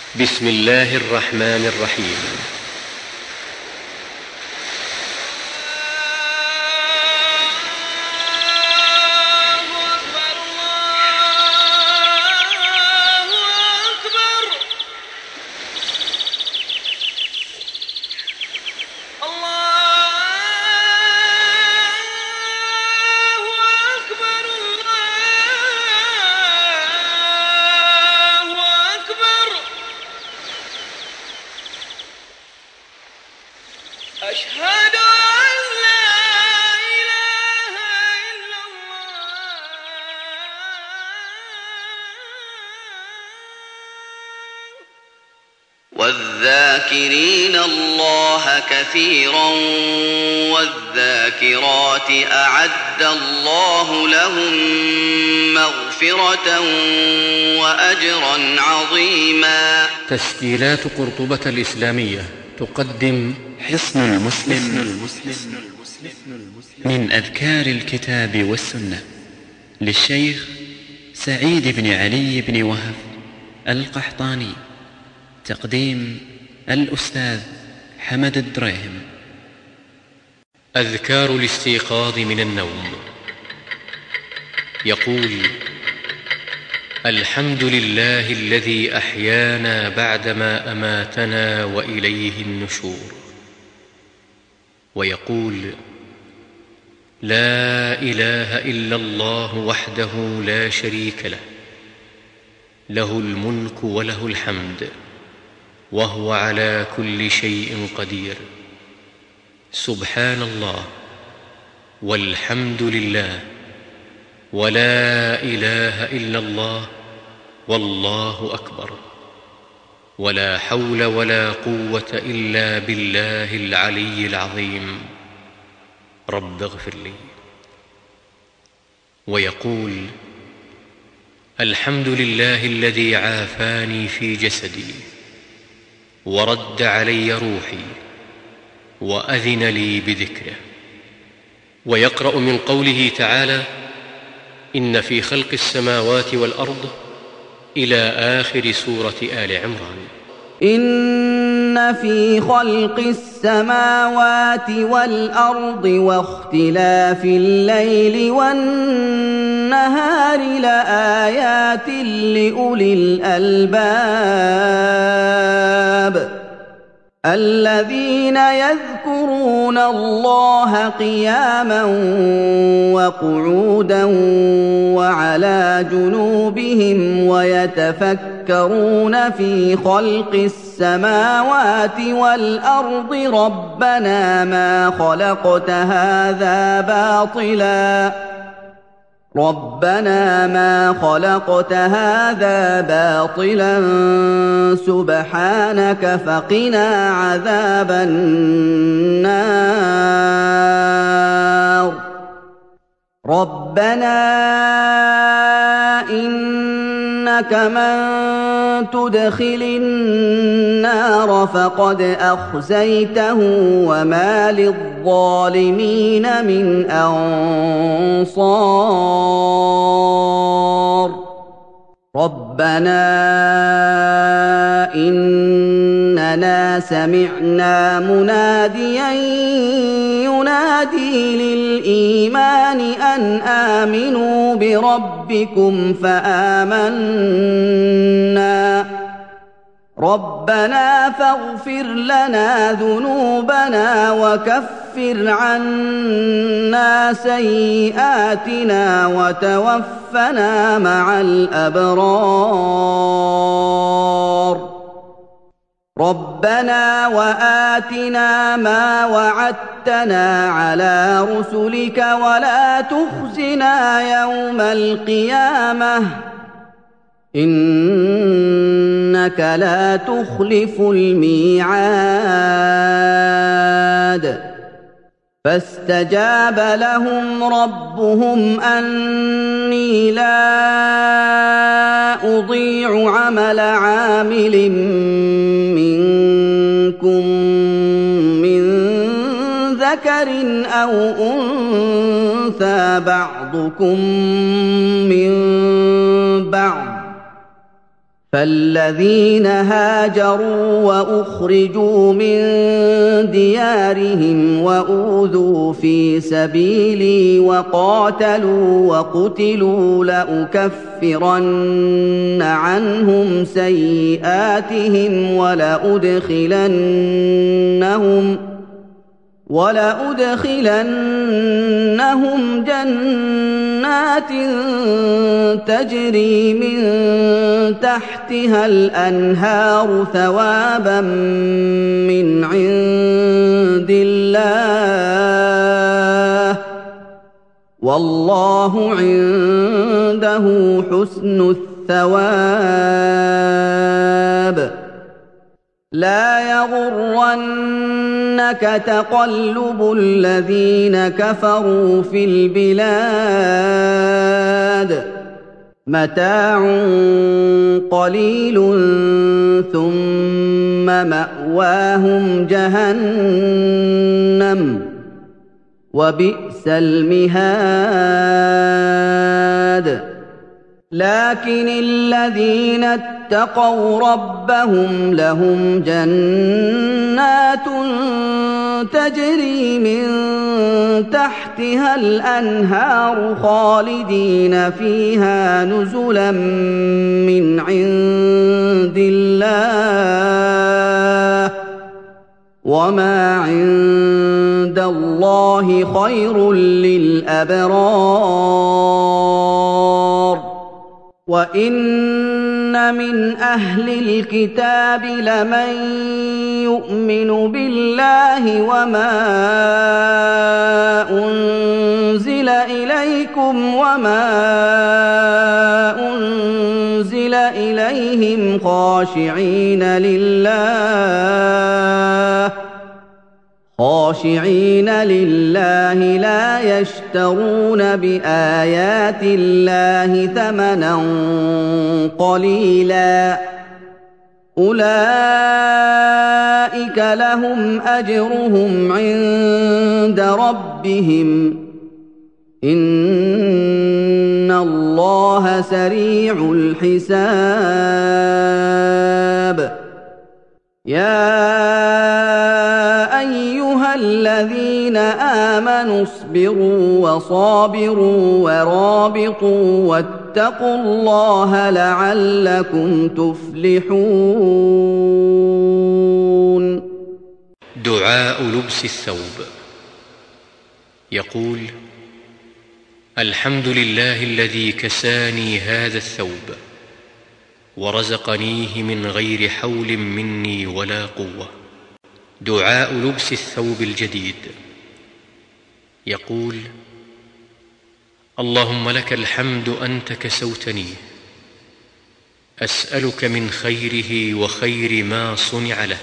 بسم الله الرحمن الرحيم. أشهد أن لا إله إلا الله والذاكرين الله كثيرا والذاكرات أعد الله لهم مغفرة وأجرا عظيما. تسجيلات قرطبة الإسلامية تقدم حصن المسلم من أذكار الكتاب والسنة للشيخ سعيد بن علي بن وهب القحطاني، تقديم الأستاذ حمد الدريهم. أذكار الاستيقاظ من النوم. يقول: الحمد لله الذي أحيانا بعدما أماتنا وإليه النشور. ويقول: لا إله إلا الله وحده لا شريك له، له الملك وله الحمد وهو على كل شيء قدير. سبحان الله والحمد لله ولا إله إلا الله والله أكبر، ولا حول ولا قوة إلا بالله العلي العظيم. رب اغفر لي. ويقول: الحمد لله الذي عافاني في جسدي ورد علي روحي وأذن لي بذكره. ويقرأ من قوله تعالى: إن في خلق السماوات والأرض إلى آخر سورة آل عمران. إن في خلق السماوات والأرض واختلاف الليل والنهار لآيات لأولي الألباب الذين يذكرون الله قياما وقعودا وعلى جنوبهم ويتفكرون في خلق السماوات والأرض ربنا ما خلقت هذا باطلا سبحانك فقنا عذاب النار. ربنا إنك من تدخل النار فقد أخزيته وما للظالمين من أنصار. ربنا إننا سمعنا مناديا ينادي للإيمان أن آمنوا بربكم فآمنا. ربنا فاغفر لنا ذنوبنا وكفر عنا سيئاتنا وتوفنا مع الأبرار. ربنا وآتنا ما وعدتنا على رسلك ولا تخزنا يوم القيامة إنك لا تخلف الميعاد. فاستجاب لهم ربهم أني لا أضيع عمل عامل منكم من ذكر أو أنثى بعضكم من بعض فالذين هاجروا وأخرجوا من ديارهم وأوذوا في سبيلي وقاتلوا وقتلوا لأكفرن عنهم سيئاتهم ولأدخلنهم جنات تجري من تحتها الأنهار ثوابا من عند الله والله عنده حسن الثواب. لا يغرنك تقلب الذين كفروا في البلاد متاع قليل ثم مأواهم جهنم وبئس المهاد. لكن الذين اتقوا ربهم لهم جنات تجري من تحتها الأنهار خالدين فيها نزلا من عند الله وما عند الله خير للأبرار. وَإِنَّ مِنْ أَهْلِ الْكِتَابِ لَمَن يُؤْمِنُ بِاللَّهِ وَمَا أُنزِلَ إِلَيْكُمْ وَمَا أُنزِلَ إِلَيْهِمْ خاشعين لله لا يشترون بآيات الله ثمنا قليلا أولئك لهم أجرهم عند ربهم إن الله سريع الحساب. يا أيها الذين آمنوا اصبروا وصابروا ورابطوا واتقوا الله لعلكم تفلحون. دعاء لبس الثوب. يقول: الحمد لله الذي كساني هذا الثوب ورزقنيه من غير حول مني ولا قوة. دعاء لبس الثوب الجديد. يقول: اللهم لك الحمد أنت كسوتنيه، أسألك من خيره وخير ما صنع له،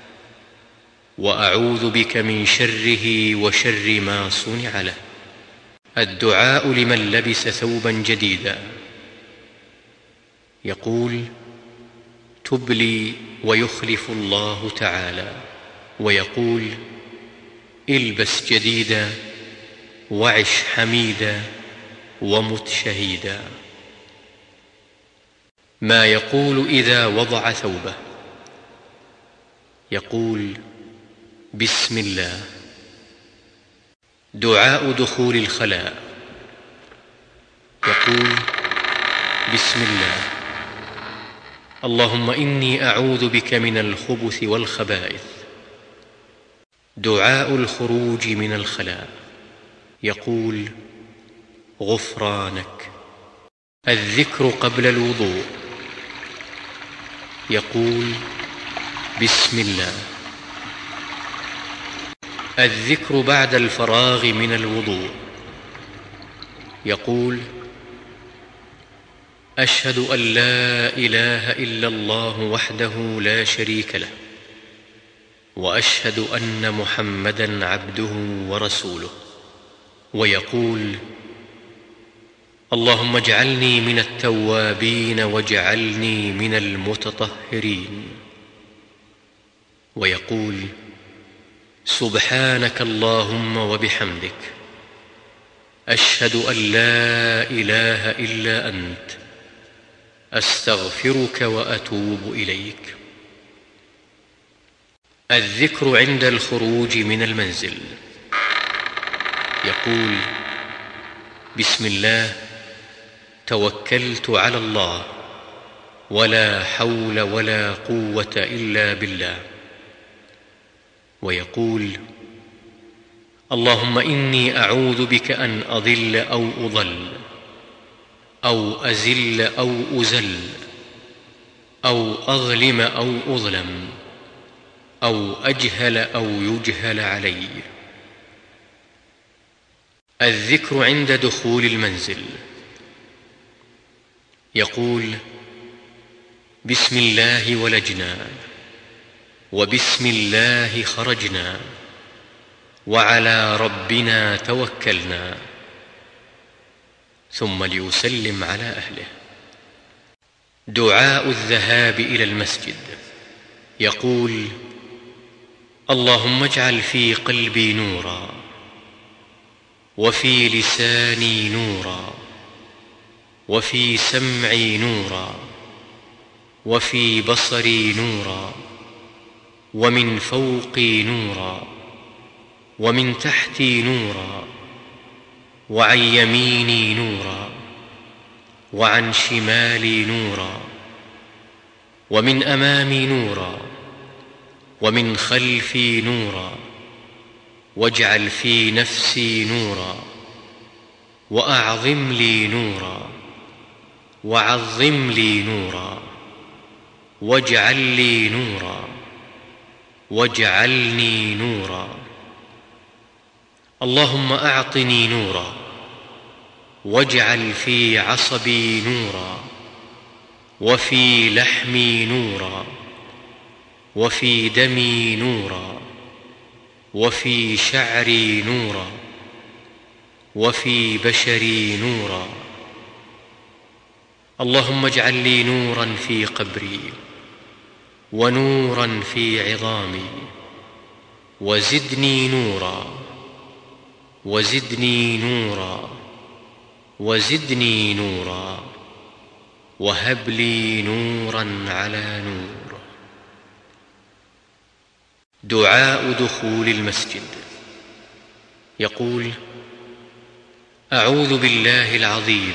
وأعوذ بك من شره وشر ما صنع له. الدعاء لمن لبس ثوبا جديدا. يقول: تبلي ويخلف الله تعالى، ويقول: البس جديدا وعش حميدا ومت شهيدا. ما يقول إذا وضع ثوبه. يقول: بسم الله. دعاء دخول الخلاء. يقول: بسم الله، اللهم إني أعوذ بك من الخبث والخبائث. دعاء الخروج من الخلاء. يقول: غفرانك. الذكر قبل الوضوء. يقول: بسم الله. الذكر بعد الفراغ من الوضوء. يقول: أشهد أن لا إله إلا الله وحده لا شريك له، وأشهد أن محمدًا عبده ورسوله. ويقول: اللهم اجعلني من التوابين واجعلني من المتطهرين. ويقول: سبحانك اللهم وبحمدك، أشهد أن لا إله إلا أنت، أستغفرك وأتوب إليك. الذكر عند الخروج من المنزل. يقول: بسم الله، توكلت على الله، ولا حول ولا قوة إلا بالله. ويقول: اللهم إني أعوذ بك أن أضل أو أضل، أو أزل أو أزل، أو أظلم أو أظلم، أو أجهل أو يجهل علي. الذكر عند دخول المنزل. يقول: بسم الله ولجنا، وبسم الله خرجنا، وعلى ربنا توكلنا. ثم ليسلم على أهله. دعاء الذهاب إلى المسجد. يقول: اللهم اجعل في قلبي نورا، وفي لساني نورا، وفي سمعي نورا، وفي بصري نورا، ومن فوقي نورا، ومن تحتي نورا، وعن يميني نورا، وعن شمالي نورا، ومن أمامي نورا، ومن خلفي نورا. واجعل في نفسي نورا، وأعظم لي نورا، وعظم لي نورا، واجعل لي نورا، واجعلني نورا. اللهم أعطني نورا، واجعل في عصبي نورا، وفي لحمي نورا، وفي دمي نورا، وفي شعري نورا، وفي بشري نورا. اللهم اجعل لي نورا في قبري، ونورا في عظامي، وزدني نورا، وزدني نورا، وزدني نورا، وهب لي نورا على نور. دعاء دخول المسجد. يقول: أعوذ بالله العظيم،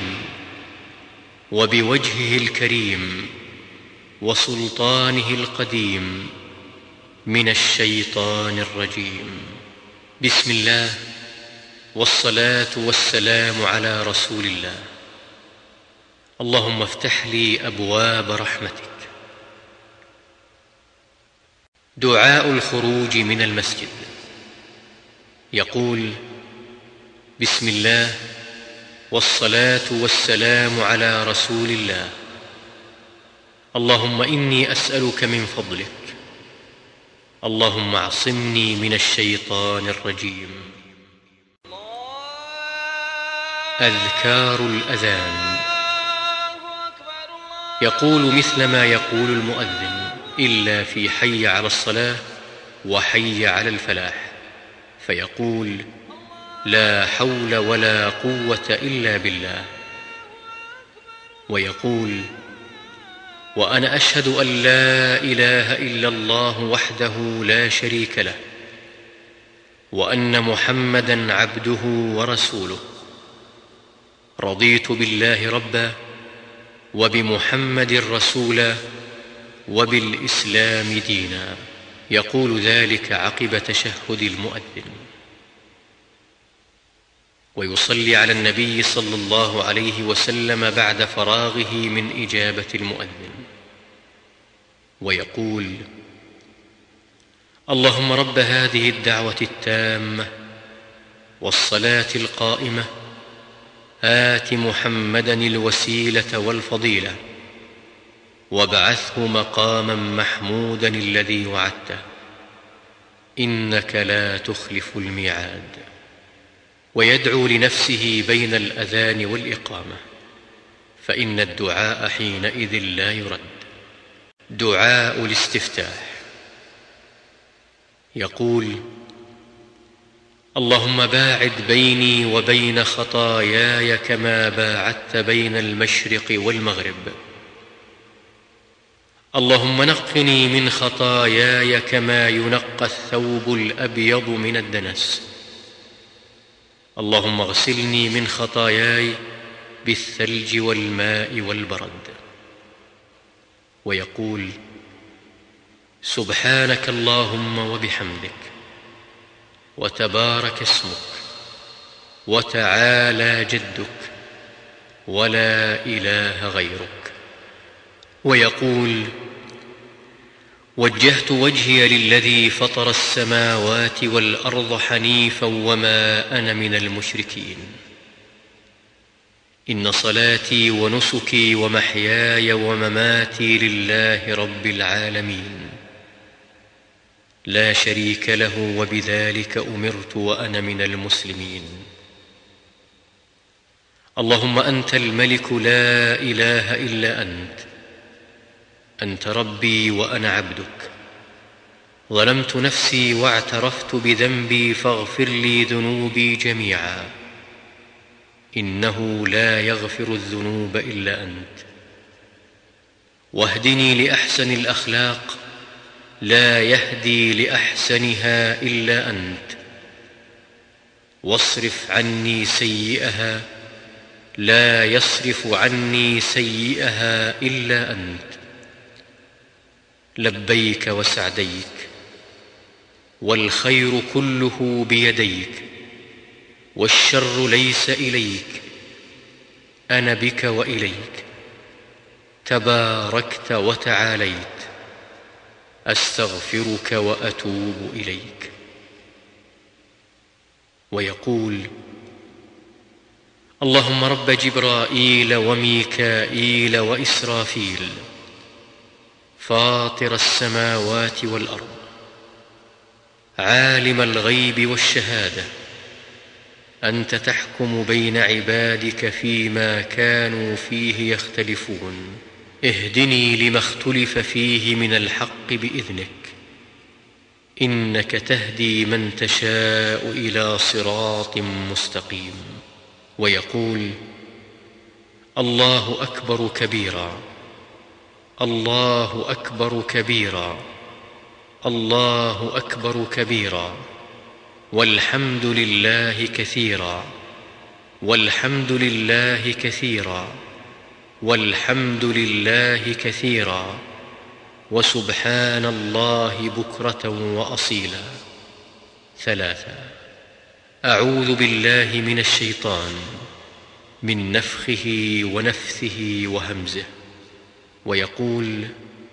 وبوجهه الكريم، وسلطانه القديم، من الشيطان الرجيم. بسم الله، والصلاة والسلام على رسول الله. اللهم افتح لي أبواب رحمتك. دعاء الخروج من المسجد. يقول: بسم الله، والصلاة والسلام على رسول الله. اللهم إني أسألك من فضلك. اللهم اعصمني من الشيطان الرجيم. أذكار الأذان. يقول مثل ما يقول المؤذن، إلا في حي على الصلاة وحي على الفلاح، فيقول: لا حول ولا قوة إلا بالله. ويقول: وأنا أشهد أن لا إله إلا الله وحده لا شريك له، وأن محمدًا عبده ورسوله. رضيت بالله ربًا، وبمحمد رسولا، وبالإسلام دينا. يقول ذلك عقب تشهد المؤذن، ويصلي على النبي صلى الله عليه وسلم بعد فراغه من إجابة المؤذن، ويقول: اللهم رب هذه الدعوة التامة والصلاة القائمة، آت محمدًا الوسيلة والفضيلة، وابعثه مقامًا محمودًا الذي وعدته، إنك لا تخلف الميعاد. ويدعو لنفسه بين الأذان والإقامة، فإن الدعاء حينئذ لا يرد. دعاء الاستفتاح. يقول: اللهم باعد بيني وبين خطاياي كما باعدت بين المشرق والمغرب. اللهم نقني من خطاياي كما ينقى الثوب الأبيض من الدنس. اللهم اغسلني من خطاياي بالثلج والماء والبرد. ويقول: سبحانك اللهم وبحمدك، وتبارك اسمك، وتعالى جدك، ولا إله غيرك. ويقول: وجهت وجهي للذي فطر السماوات والأرض حنيفا وما أنا من المشركين. إن صلاتي ونسكي ومحياي ومماتي لله رب العالمين، لا شريك له، وبذلك أمرت وأنا من المسلمين. اللهم أنت الملك لا إله إلا أنت، أنت ربي وأنا عبدك. ظلمت نفسي واعترفت بذنبي، فاغفر لي ذنوبي جميعا، إنه لا يغفر الذنوب إلا أنت. واهدني لأحسن الأخلاق، لا يهدي لأحسنها إلا أنت. واصرف عني سيئها، لا يصرف عني سيئها إلا أنت. لبيك وسعديك، والخير كله بيديك، والشر ليس إليك، أنا بك وإليك. تباركت وتعاليت، أستغفرك وأتوب إليك. ويقول: اللهم رب جبرائيل وميكائيل وإسرافيل، فاطر السماوات والأرض، عالم الغيب والشهادة، أنت تحكم بين عبادك فيما كانوا فيه يختلفون. اهدني لما اختلف فيه من الحق بإذنك، إنك تهدي من تشاء إلى صراط مستقيم. ويقول: الله أكبر كبيرا، الله أكبر كبيرا، الله أكبر كبيرا، والحمد لله كثيرا، والحمد لله كثيرا، والحمد لله كثيرا، وسبحان الله بكرة وأصيلا. 3. أعوذ بالله من الشيطان، من نفخه ونفثه وهمزه. ويقول: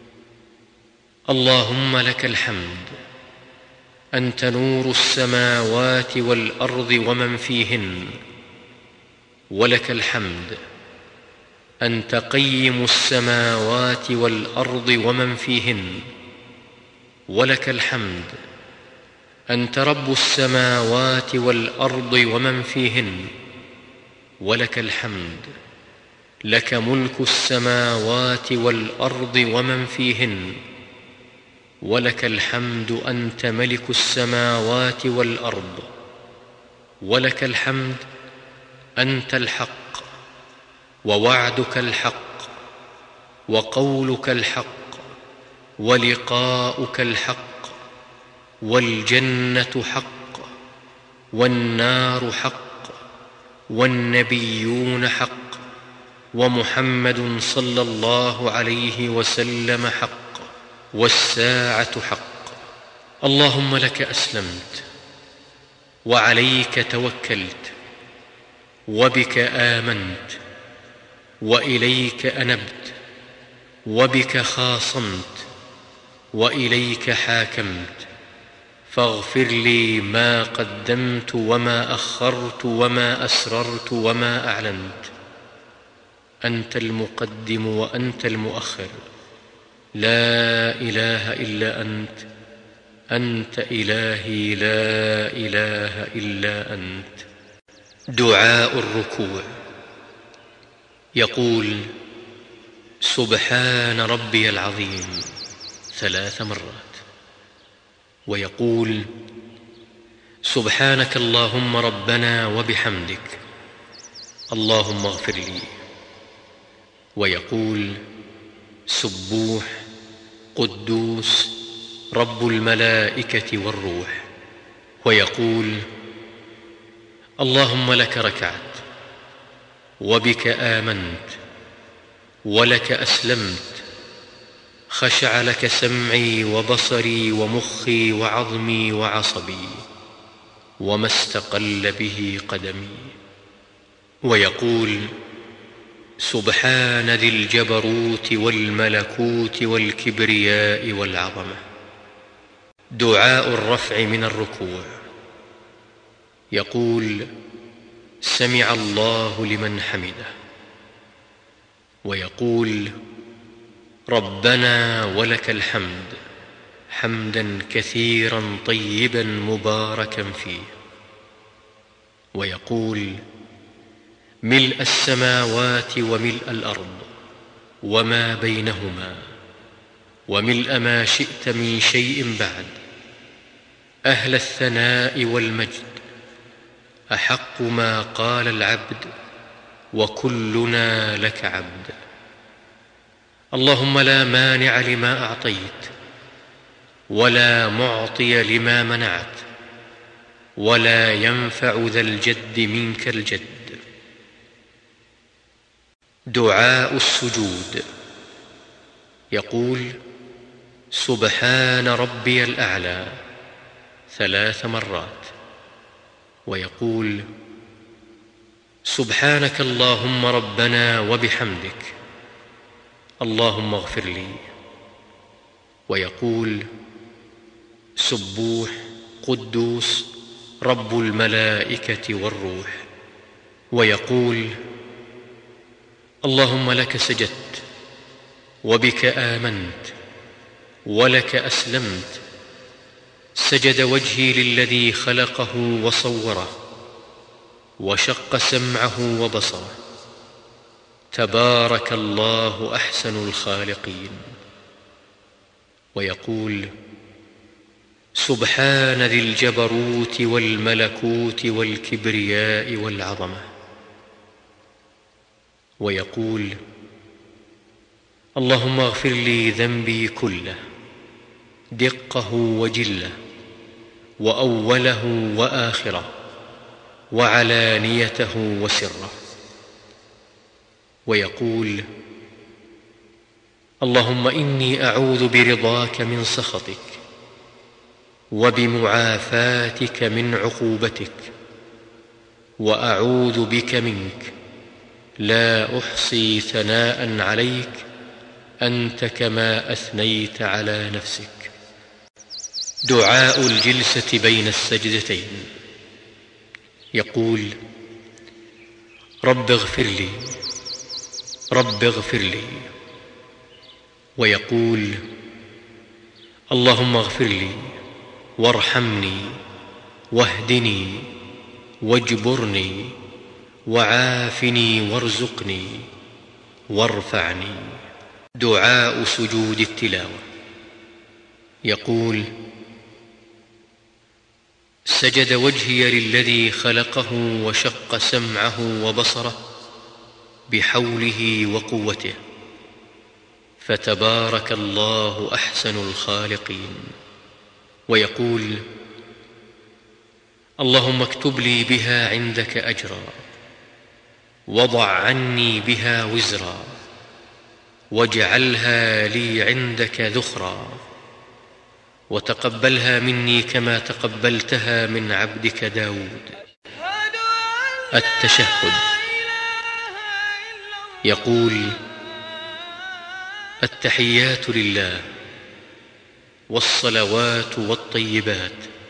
اللهم لك الحمد، أنت نور السماوات والأرض ومن فيهن، ولك الحمد، أنت قيم السماوات والأرض ومن فيهن، ولك الحمد، أنت رب السماوات والأرض ومن فيهن، ولك الحمد، لك ملك السماوات والأرض ومن فيهن، ولك الحمد، أنت ملك السماوات والأرض، ولك الحمد، أنت الحق، ووعدك الحق، وقولك الحق، ولقاؤك الحق، والجنة حق، والنار حق، والنبيون حق، ومحمد صلى الله عليه وسلم حق، والساعة حق. اللهم لك أسلمت، وعليك توكلت، وبك آمنت، وإليك أنبت، وبك خاصمت، وإليك حاكمت. فاغفر لي ما قدمت وما أخرت وما أسررت وما أعلنت. أنت المقدم وأنت المؤخر، لا إله إلا أنت، أنت إلهي لا إله إلا أنت. دعاء الركوع. يقول: سبحان ربي العظيم 3 مرات. ويقول: سبحانك اللهم ربنا وبحمدك، اللهم اغفر لي. ويقول: سبوح قدوس رب الملائكة والروح. ويقول: اللهم لك ركعت، وبك آمنت، ولك أسلمت، خشع لك سمعي وبصري ومخي وعظمي وعصبي، وما استقل به قدمي. ويقول: سبحان ذي الجبروت والملكوت والكبرياء والعظمة. دعاء الرفع من الركوع. يقول: سمع الله لمن حمده. ويقول: ربنا ولك الحمد حمدا كثيرا طيبا مباركا فيه. ويقول: ملء السماوات وملء الأرض وما بينهما وملء ما شئت من شيء بعد، أهل الثناء والمجد، أحق ما قال العبد وكلنا لك عبد. اللهم لا مانع لما أعطيت، ولا معطي لما منعت، ولا ينفع ذا الجد منك الجد. دعاء السجود. يقول: سبحان ربي الأعلى 3 مرات. ويقول: سبحانك اللهم ربنا وبحمدك، اللهم اغفر لي. ويقول: سبوح قدوس رب الملائكة والروح. ويقول: اللهم لك سجدت، وبك آمنت، ولك أسلمت، سجد وجهي للذي خلقه وصوره، وشق سمعه وبصره، تبارك الله أحسن الخالقين. ويقول: سبحان ذي الجبروت والملكوت والكبرياء والعظمة. ويقول: اللهم اغفر لي ذنبي كله، دقه وجله، وأوله وآخره، وعلانيته وسره. ويقول: اللهم إني أعوذ برضاك من سخطك، وبمعافاتك من عقوبتك، وأعوذ بك منك، لا أحصي ثناء عليك أنت كما أثنيت على نفسك. دعاء الجلسة بين السجدتين. يقول: رب اغفر لي، رب اغفر لي. ويقول: اللهم اغفر لي، وارحمني، واهدني، واجبرني، وعافني، وارزقني، وارفعني. دعاء سجود التلاوة. يقول: سجد وجهي للذي خلقه وشق سمعه وبصره بحوله وقوته، فتبارك الله أحسن الخالقين. ويقول: اللهم اكتب لي بها عندك أجرا، وضع عني بها وزرا، واجعلها لي عندك ذخرا، وتقبلها مني كما تقبلتها من عبدك داود. التشهد. يقول: التحيات لله، والصلوات والطيبات.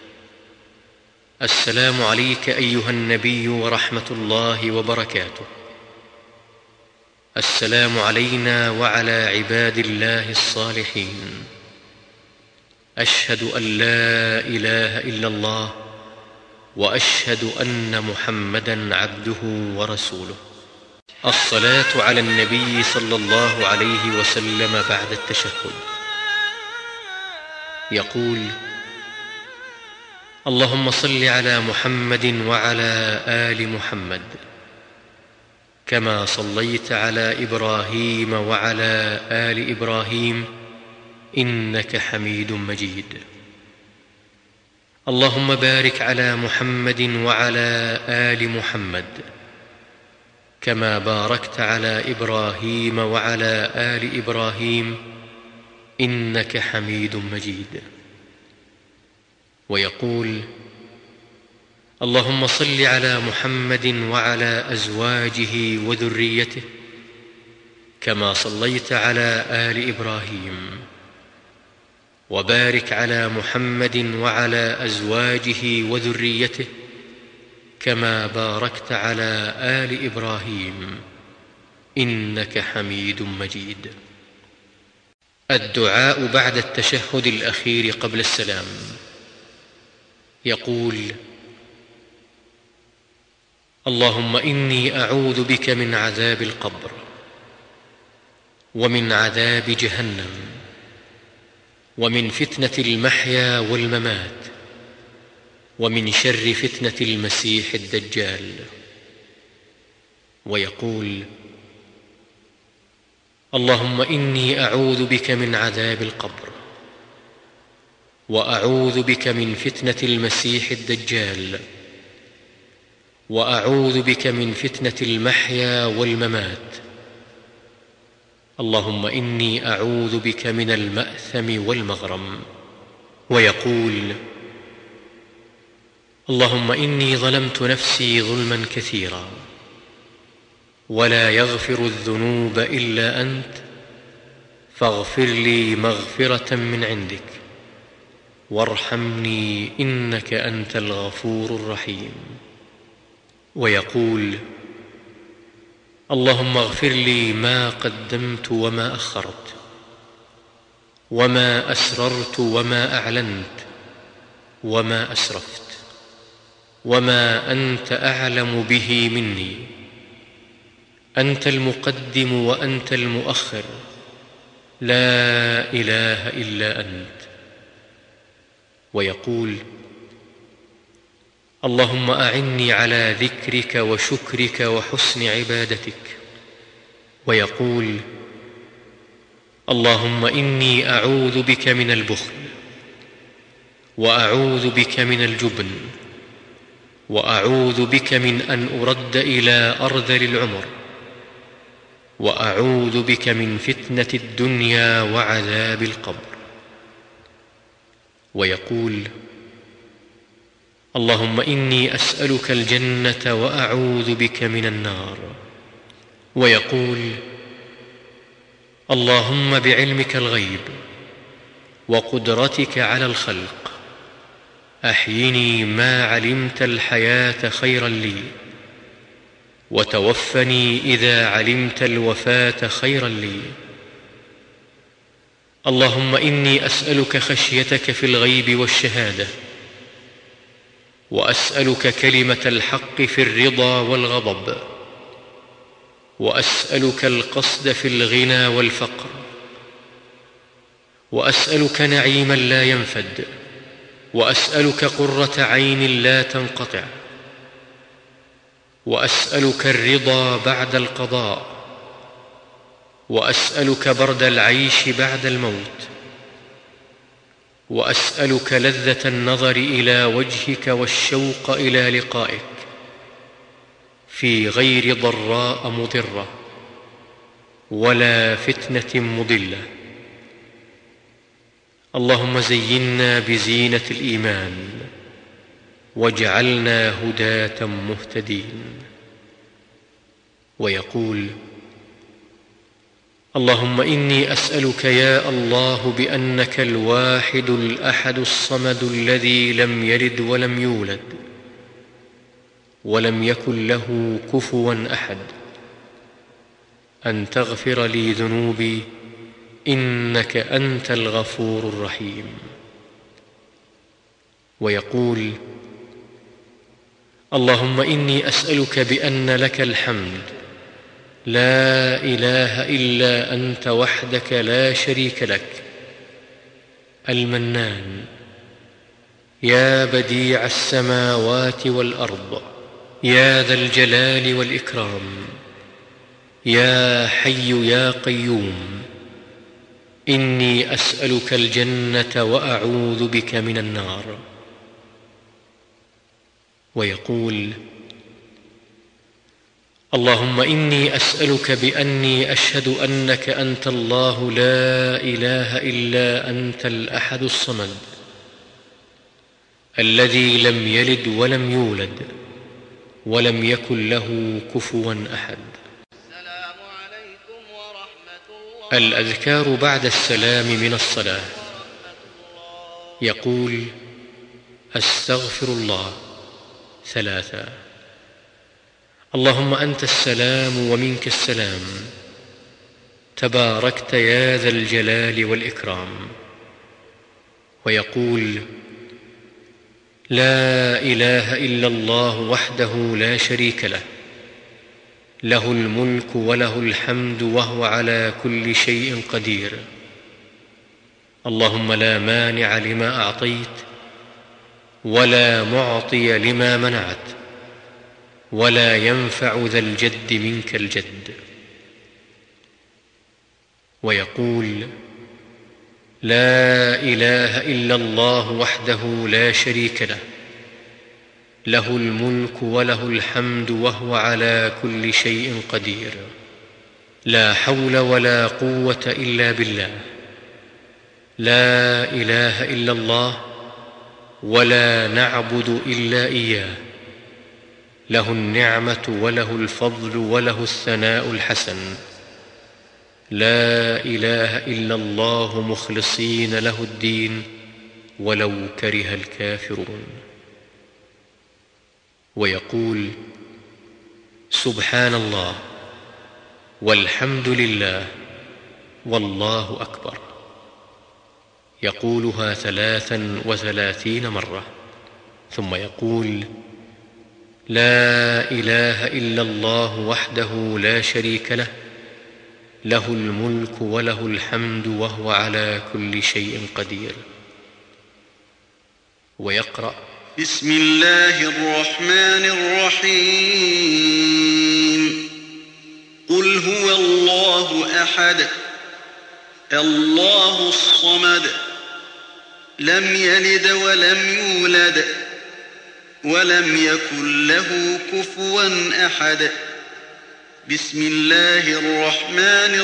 السلام عليك أيها النبي ورحمة الله وبركاته. السلام علينا وعلى عباد الله الصالحين. أشهد أن لا إله إلا الله، وأشهد أن محمدًا عبده ورسوله. الصلاة على النبي صلى الله عليه وسلم بعد التشهد. يقول: اللهم صل على محمد وعلى آل محمد، كما صليت على إبراهيم وعلى آل إبراهيم إنك حميد مجيد. اللهم بارك على محمد وعلى آل محمد كما باركت على إبراهيم وعلى آل إبراهيم إنك حميد مجيد. ويقول: اللهم صل على محمد وعلى أزواجه وذريته كما صليت على آل إبراهيم، وبارك على محمد وعلى أزواجه وذريته كما باركت على آل إبراهيم إنك حميد مجيد. الدعاء بعد التشهد الأخير قبل السلام. يقول: اللهم إني أعوذ بك من عذاب القبر، ومن عذاب جهنم، ومن فتنة المحيا والممات، ومن شر فتنة المسيح الدجال. ويقول: اللهم إني أعوذ بك من عذاب القبر، وأعوذ بك من فتنة المسيح الدجال، وأعوذ بك من فتنة المحيا والممات. اللهم إني أعوذ بك من المأثم والمغرم. ويقول: اللهم إني ظلمت نفسي ظلما كثيرا، ولا يغفر الذنوب إلا أنت، فاغفر لي مغفرة من عندك، وارحمني إنك أنت الغفور الرحيم. ويقول: اللهم اغفر لي ما قدمت وما أخرت، وما أسررت وما أعلنت، وما أسرفت، وما أنت أعلم به مني. أنت المقدم وأنت المؤخر، لا إله إلا أنت. ويقول: اللهم أعني على ذكرك وشكرك وحسن عبادتك. ويقول: اللهم إني أعوذ بك من البخل، وأعوذ بك من الجبن، وأعوذ بك من أن أرد إلى أرذل العمر، وأعوذ بك من فتنة الدنيا وعذاب القبر. ويقول: اللهم إني أسألك الجنة وأعوذ بك من النار. ويقول: اللهم بعلمك الغيب وقدرتك على الخلق أحيني ما علمت الحياة خيرا لي، وتوفني إذا علمت الوفاة خيرا لي. اللهم إني أسألك خشيتك في الغيب والشهادة، وأسألك كلمة الحق في الرضا والغضب، وأسألك القصد في الغنى والفقر، وأسألك نعيما لا ينفد، وأسألك قرة عين لا تنقطع، وأسألك الرضا بعد القضاء، وأسألك برد العيش بعد الموت، وأسألك لذة النظر إلى وجهك والشوق إلى لقائك في غير ضراء مضرة ولا فتنة مضلة. اللهم زينا بزينة الإيمان، واجعلنا هداة مهتدين. ويقول: اللهم إني أسألك يا الله بأنك الواحد الأحد الصمد الذي لم يلد ولم يولد ولم يكن له كفوا أحد، أن تغفر لي ذنوبي إنك أنت الغفور الرحيم. ويقول: اللهم إني أسألك بأن لك الحمد، لا إله إلا أنت وحدك لا شريك لك، المنان، يا بديع السماوات والأرض، يا ذا الجلال والإكرام، يا حي يا قيوم، إني أسألك الجنة وأعوذ بك من النار. ويقول: اللهم إني أسألك بأني أشهد أنك أنت الله لا إله إلا أنت الأحد الصمد الذي لم يلد ولم يولد ولم يكن له كفوا أحد. السلام عليكم ورحمة الله. الأذكار بعد السلام من الصلاة. يقول: أستغفر الله 3. اللهم أنت السلام ومنك السلام، تباركت يا ذا الجلال والإكرام. ويقول: لا إله إلا الله وحده لا شريك له، له الملك وله الحمد وهو على كل شيء قدير. اللهم لا مانع لما أعطيت ولا معطي لما منعت ولا ينفع ذا الجد منك الجد. ويقول: لا إله إلا الله وحده لا شريك له، له الملك وله الحمد وهو على كل شيء قدير. لا حول ولا قوة إلا بالله. لا إله إلا الله ولا نعبد إلا إياه، له النعمة وله الفضل وله الثناء الحسن. لا إله إلا الله مخلصين له الدين ولو كره الكافرون. ويقول: سبحان الله والحمد لله والله أكبر. يقولها 33 مرة، ثم يقول: لا إله إلا الله وحده لا شريك له، له الملك وله الحمد وهو على كل شيء قدير. ويقرأ: بسم الله الرحمن الرحيم. قل هو الله أحد، الله الصمد، لم يلد ولم يولد ولم يكن له كفوا أحد. بسم الله الرحمن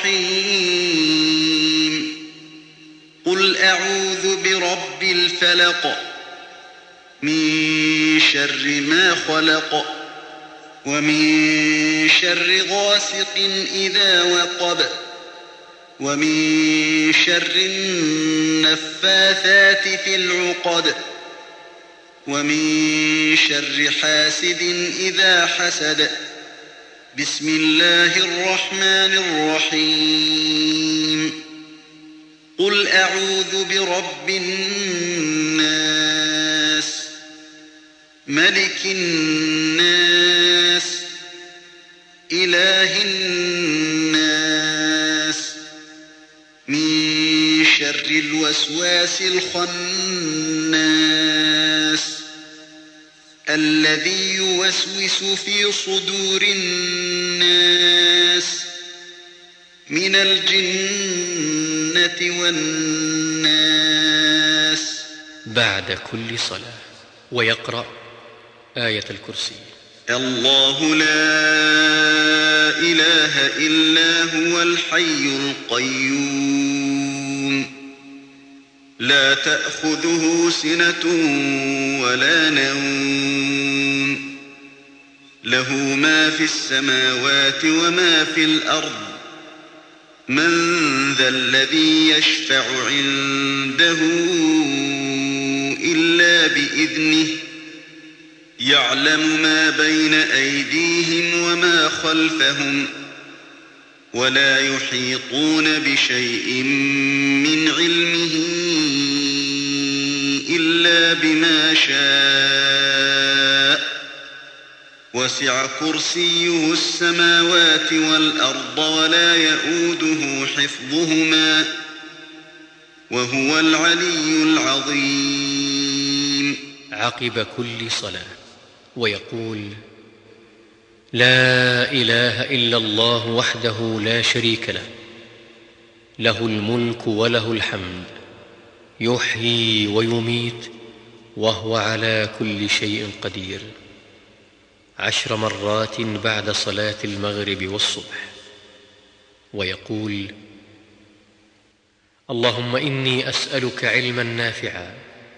الرحيم. قل أعوذ برب الفلق، من شر ما خلق، ومن شر غاسق إذا وقب، ومن شر النفاثات في العقد، ومن شر حاسد إذا حسد. بسم الله الرحمن الرحيم. قل أعوذ برب الناس، ملك الناس، إله الناس، من شر الوسواس الخناس الذي يوسوس في صدور الناس من الجنة والناس. بعد كل صلاة. ويقرأ آية الكرسي. الله لا إله إلا هو الحي القيوم، لا تأخذه سنة ولا نوم، له ما في السماوات وما في الأرض. من ذا الذي يشفع عنده إلا بإذنه، يعلم ما بين أيديهم وما خلفهم، ولا يحيطون بشيء من علمه إلا بما شاء. وسع كرسيه السماوات والأرض ولا يئوده حفظهما، وهو العلي العظيم. عقب كل صلاة. ويقول: لا إله إلا الله وحده لا شريك له، له الملك وله الحمد يحيي ويميت وهو على كل شيء قدير 10 مرات بعد صلاة المغرب والصبح. ويقول: اللهم إني أسألك علما نافعا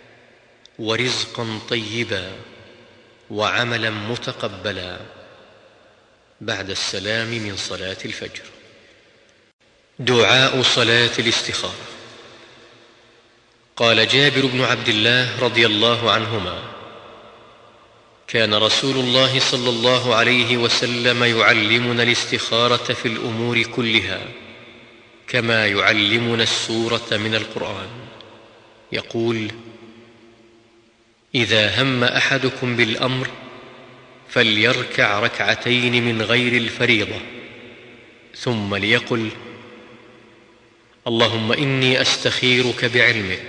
ورزقا طيبا وعملا متقبلا بعد السلام من صلاة الفجر. دعاء صلاة الاستخارة. قال جابر بن عبد الله رضي الله عنهما: كان رسول الله صلى الله عليه وسلم يعلمنا الاستخارة في الأمور كلها كما يعلمنا السورة من القرآن. يقول: إذا هم أحدكم بالأمر فليركع ركعتين من غير الفريضة ثم ليقل: اللهم إني أستخيرك بعلمك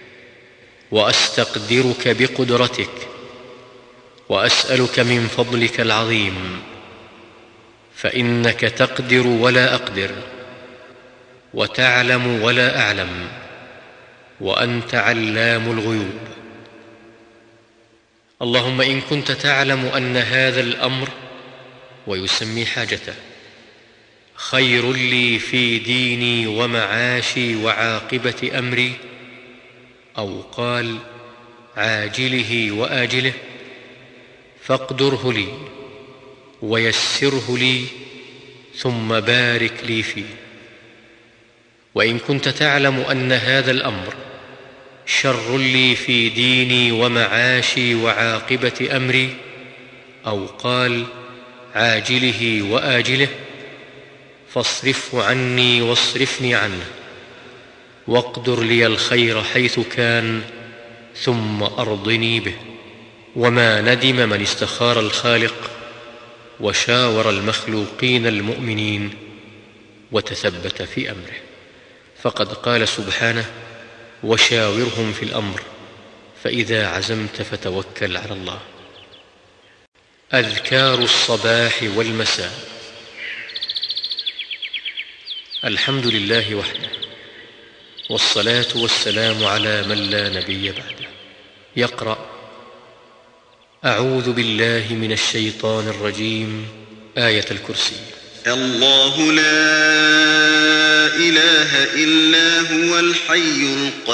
وأستقدرك بقدرتك وأسألك من فضلك العظيم، فإنك تقدر ولا أقدر وتعلم ولا أعلم وأنت علام الغيوب. اللهم إن كنت تعلم أن هذا الأمر، ويسمي حاجته، خير لي في ديني ومعاشي وعاقبة أمري، أو قال عاجله وآجله، فاقدره لي ويسره لي ثم بارك لي فيه. وإن كنت تعلم أن هذا الأمر شر لي في ديني ومعاشي وعاقبة أمري، أو قال عاجله وآجله، فاصرفه عني واصرفني عنه، واقدر لي الخير حيث كان، ثم أرضني به. وما ندم من استخار الخالق وشاور المخلوقين المؤمنين وتثبت في أمره، فقد قال سبحانه: وشاورهم في الأمر فإذا عزمت فتوكل على الله. أذكار الصباح والمساء. الحمد لله وحده، والصلاة والسلام على من لا نبي بعده. يقرأ: أعوذ بالله من الشيطان الرجيم، آية الكرسي. الله لا إله إلا هو الحي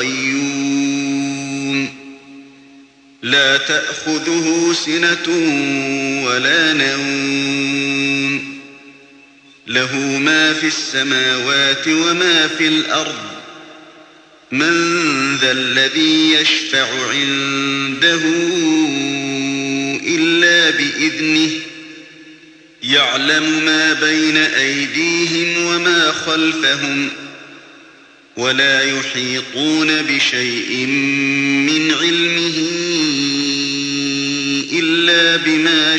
القيوم، لا تأخذه سنة ولا نوم، له ما في السماوات وما في الأرض، من ذا الذي يشفع عنده إلا بإذنه، يعلم ما بين أيديهم وما خلفهم، ولا يحيطون بشيء من علمه إلا بما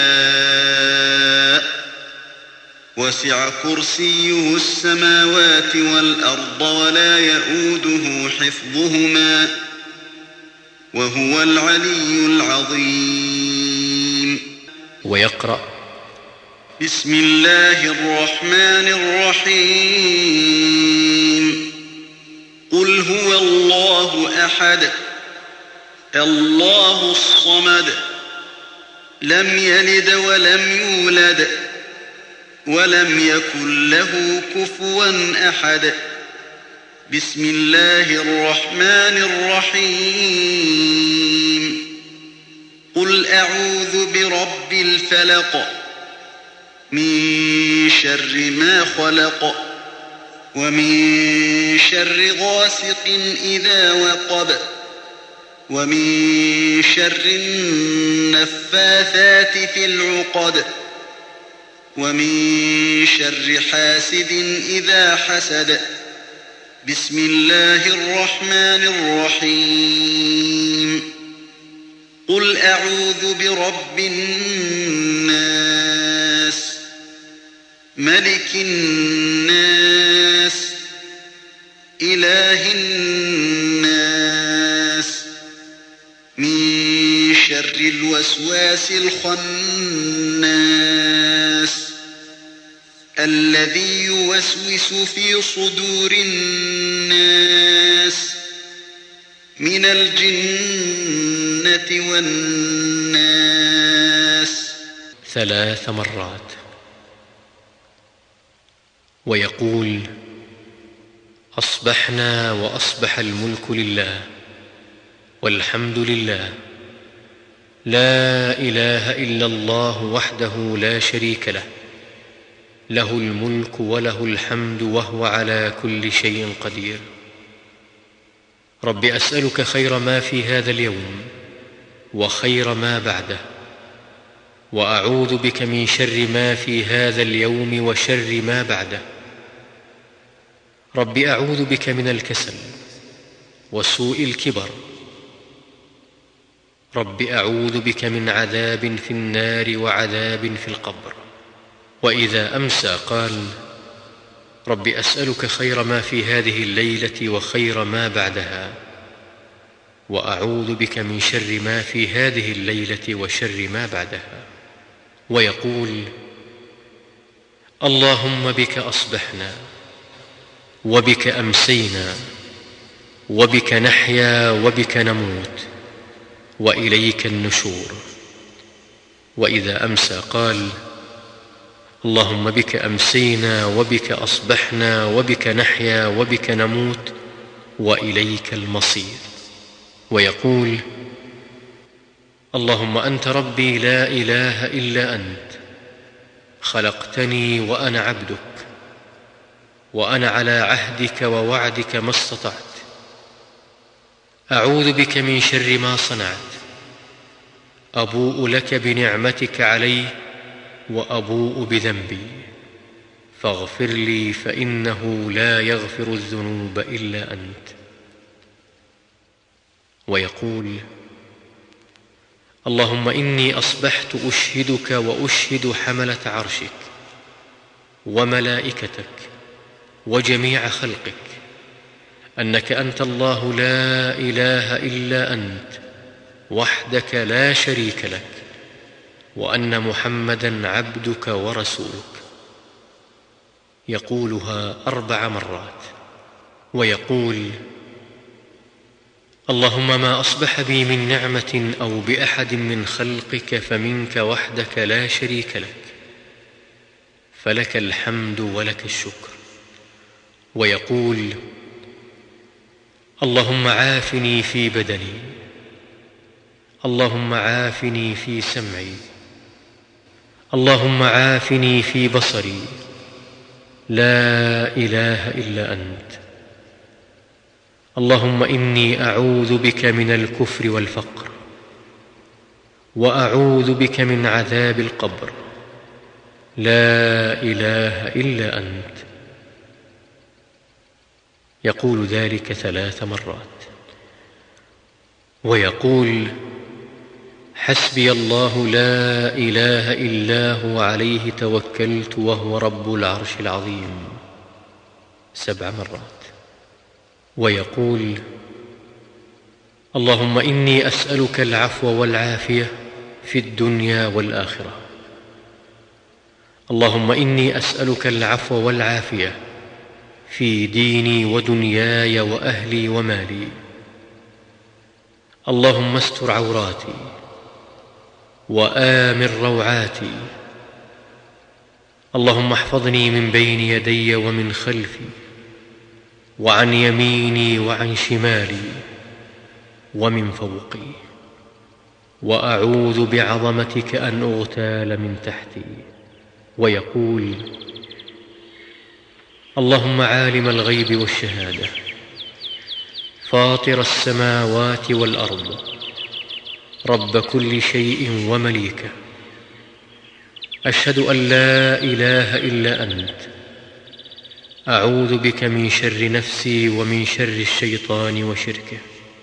شاء، وسع كرسيه السماوات والأرض ولا يئوده حفظهما، وهو العلي العظيم. ويقرأ: بسم الله الرحمن الرحيم. قل هو الله أحد، الله الصمد، لم يلد ولم يولد ولم يكن له كفوا أحد. بسم الله الرحمن الرحيم. قل أعوذ برب الفلق، من شر ما خلق، ومن شر غاسق إذا وقب، ومن شر النفاثات في العقد، ومن شر حاسد إذا حسد. بسم الله الرحمن الرحيم. قل أعوذ برب الناس، ملك الناس، إله الناس، من شر الوسواس الخناس، الذي يوسوس في صدور الناس من الجنة والناس 3 مرات. ويقول: أصبحنا وأصبح الملك لله والحمد لله، لا إله إلا الله وحده لا شريك له، له الملك وله الحمد وهو على كل شيء قدير. رب أسألك خير ما في هذا اليوم وخير ما بعده، وأعوذ بك من شر ما في هذا اليوم وشر ما بعده. رب أعوذ بك من الكسل وسوء الكبر. رب أعوذ بك من عذاب في النار وعذاب في القبر. وإذا أمسى قال: رب أسألك خير ما في هذه الليلة وخير ما بعدها، وأعوذ بك من شر ما في هذه الليلة وشر ما بعدها. ويقول: اللهم بك أصبحنا وبك أمسينا وبك نحيا وبك نموت وإليك النشور. وإذا أمسى قال: اللهم بك أمسينا وبك أصبحنا وبك نحيا وبك نموت وإليك المصير. ويقول: اللهم أنت ربي لا إله إلا أنت، خلقتني وأنا عبدك، وأنا على عهدك ووعدك ما استطعت. أعوذ بك من شر ما صنعت، أبوء لك بنعمتك علي وأبوء بذنبي، فاغفر لي فإنه لا يغفر الذنوب إلا أنت. ويقول: اللهم إني أصبحت أشهدك وأشهد حملة عرشك وملائكتك وجميع خلقك أنك أنت الله لا إله إلا أنت وحدك لا شريك لك، وأن محمدًا عبدك ورسولك. يقولها 4 مرات. ويقول: اللهم ما أصبح بي من نعمة أو بأحد من خلقك فمنك وحدك لا شريك لك، فلك الحمد ولك الشكر. ويقول: اللهم عافني في بدني، اللهم عافني في سمعي، اللهم عافني في بصري، لا إله إلا أنت. اللهم إني أعوذ بك من الكفر والفقر، وأعوذ بك من عذاب القبر، لا إله إلا أنت. يقول ذلك 3 مرات. ويقول: حسبي الله لا إله إلا هو عليه توكلت وهو رب العرش العظيم 7 مرات. ويقول: اللهم إني أسألك العفو والعافية في الدنيا والآخرة. اللهم إني أسألك العفو والعافية في ديني ودنياي وأهلي ومالي. اللهم استر عوراتي وآمن روعاتي. اللهم احفظني من بين يدي ومن خلفي وعن يميني وعن شمالي ومن فوقي، وأعوذ بعظمتك أن أغتال من تحتي. ويقول: اللهم عالم الغيب والشهادة، فاطر السماوات والأرض، رب كل شيء ومليكه، أشهد أن لا إله إلا أنت، أعوذ بك من شر نفسي ومن شر الشيطان وشركه،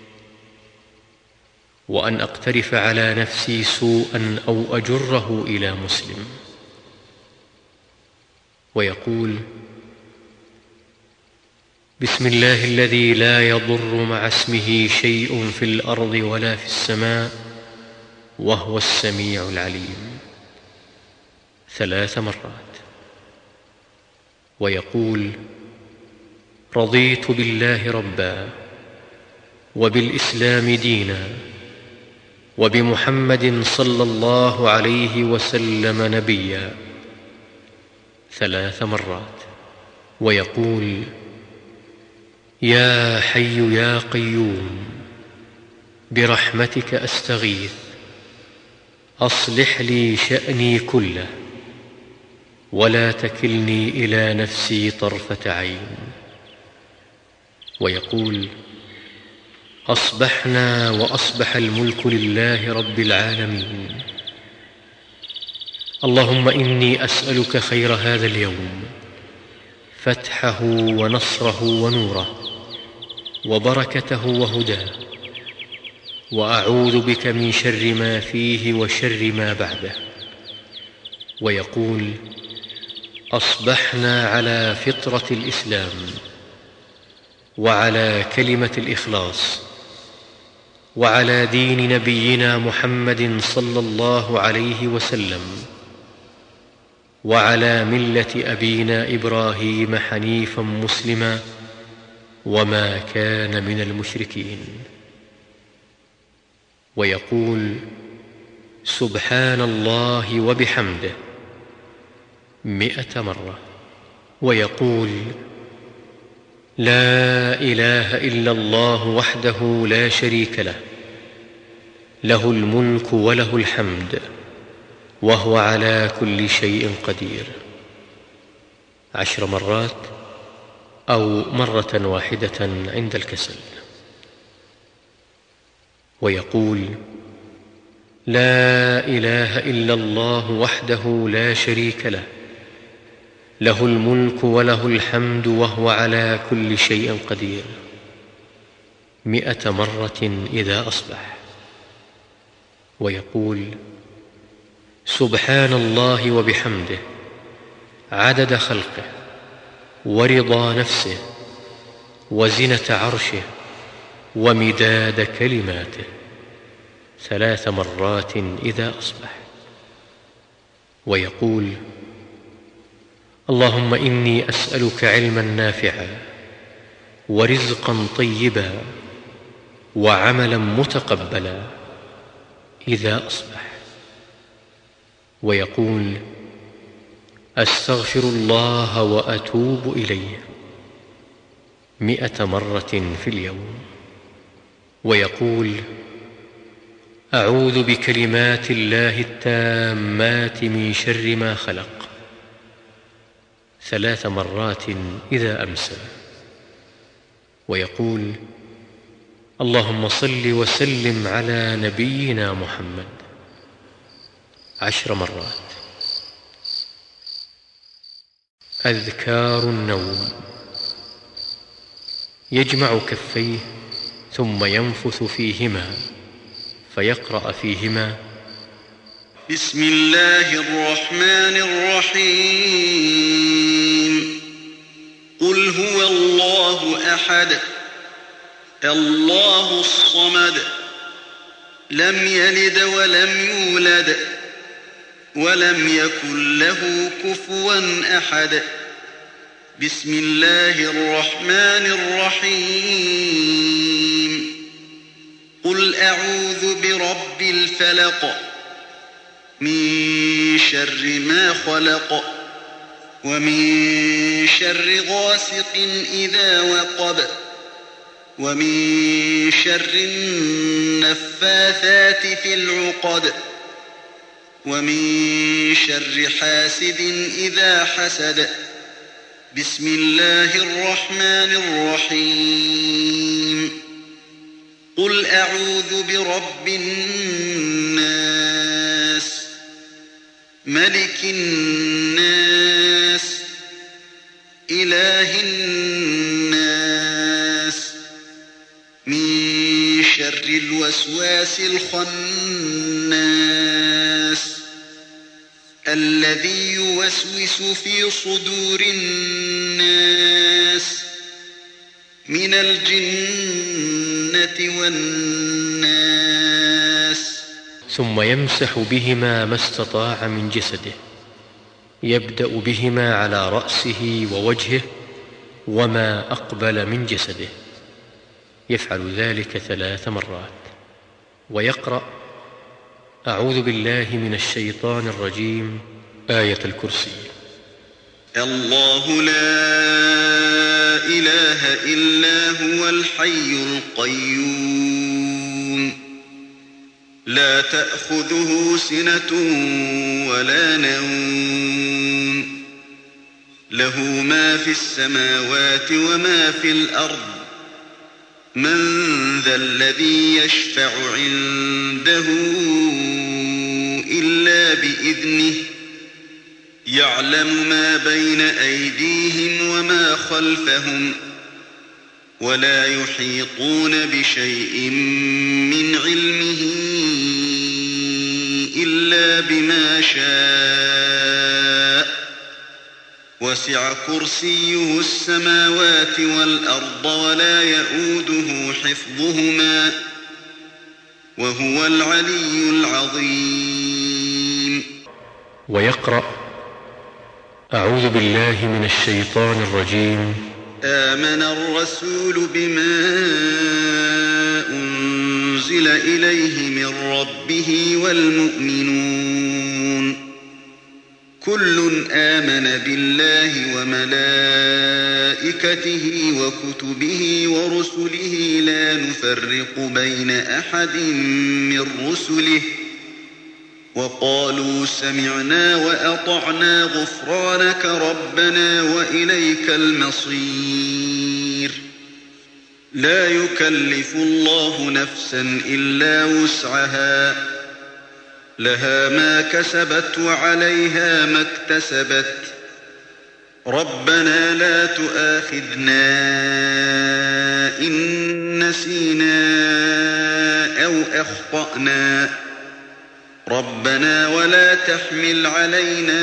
وأن أقترف على نفسي سوءا أو أجره إلى مسلم. ويقول: بسم الله الذي لا يضر مع اسمه شيء في الأرض ولا في السماء وهو السميع العليم 3 مرات. ويقول: رضيت بالله ربا، وبالإسلام دينا، وبمحمد صلى الله عليه وسلم نبيا 3 مرات. ويقول: يا حي يا قيوم، برحمتك أستغيث، أصلح لي شأني كله، ولا تكلني إلى نفسي طرفة عين. ويقول: أصبحنا وأصبح الملك لله رب العالمين، اللهم إني أسألك خير هذا اليوم، فتحه ونصره ونوره وبركته وهداه، وأعوذ بك من شر ما فيه وشر ما بعده. ويقول: أصبحنا على فطرة الإسلام، وعلى كلمة الإخلاص، وعلى دين نبينا محمد صلى الله عليه وسلم، وعلى ملة أبينا إبراهيم حنيفا مسلما، وما كان من المشركين. ويقول: سبحان الله وبحمده 100 مرة. ويقول: لا إله إلا الله وحده لا شريك له، له الملك وله الحمد، وهو على كل شيء قدير 10 مرات، أو مرة واحدة عند الكسل. ويقول: لا إله إلا الله وحده لا شريك له، له الملك وله الحمد، وهو على كل شيء قدير 100 مرة إذا أصبح. ويقول: سبحان الله وبحمده عدد خلقه، ورضا نفسه، وزنة عرشه، ومداد كلماته 3 مرات إذا أصبح. ويقول: اللهم إني أسألك علما نافعا، ورزقا طيبا، وعملا متقبلا إذا أصبح. ويقول: أستغفر الله وأتوب إليه 100 مرة في اليوم. ويقول: أعوذ بكلمات الله التامات من شر ما خلق 3 مرات إذا أمسى. ويقول: اللهم صل وسلم على نبينا محمد 10 مرات. أذكار النوم: يجمع كفيه ثم ينفث فيهما فيقرأ فيهما: بسم الله الرحمن الرحيم. قل هو الله أحد، الله الصمد، لم يلد ولم يولد، ولم يكن له كفوا أحد. بسم الله الرحمن الرحيم. قل أعوذ برب الفلق، من شر ما خلق، ومن شر غاسق إذا وقب، ومن شر النفاثات في العقد، ومن شر حاسد إذا حسد. بسم الله الرحمن الرحيم. قل أعوذ برب الناس، ملك الناس، إله الناس، من شر الوسواس الخناس، الذي يوسوس في صدور الناس من الجنة والناس. ثم يمسح بهما ما استطاع من جسده، يبدأ بهما على رأسه ووجهه وما أقبل من جسده، يفعل ذلك 3 مرات، ويقرأ أعوذ بالله من الشيطان الرجيم آية الكرسي. الله لا إله إلا هو الحي القيوم لا تأخذه سنة ولا نوم له ما في السماوات وما في الأرض من ذا الذي يشفع عنده إلا بإذنه يعلم ما بين أيديهم وما خلفهم ولا يحيطون بشيء من علمه إلا بما شاء وسع كرسيه السماوات والأرض ولا يؤوده حفظهما وهو العلي العظيم. ويقرأ أعوذ بالله من الشيطان الرجيم. آمن الرسول بما أنزل إليه من ربه والمؤمنون كل آمن بالله وملائكته وكتبه ورسله لا نفرق بين أحد من رسله وقالوا سمعنا وأطعنا غفرانك ربنا وإليك المصير. لا يكلف الله نفسا إلا وسعها لها ما كسبت وعليها ما اكتسبت ربنا لا تؤاخذنا إن نسينا أو أخطأنا ربنا ولا تحمل علينا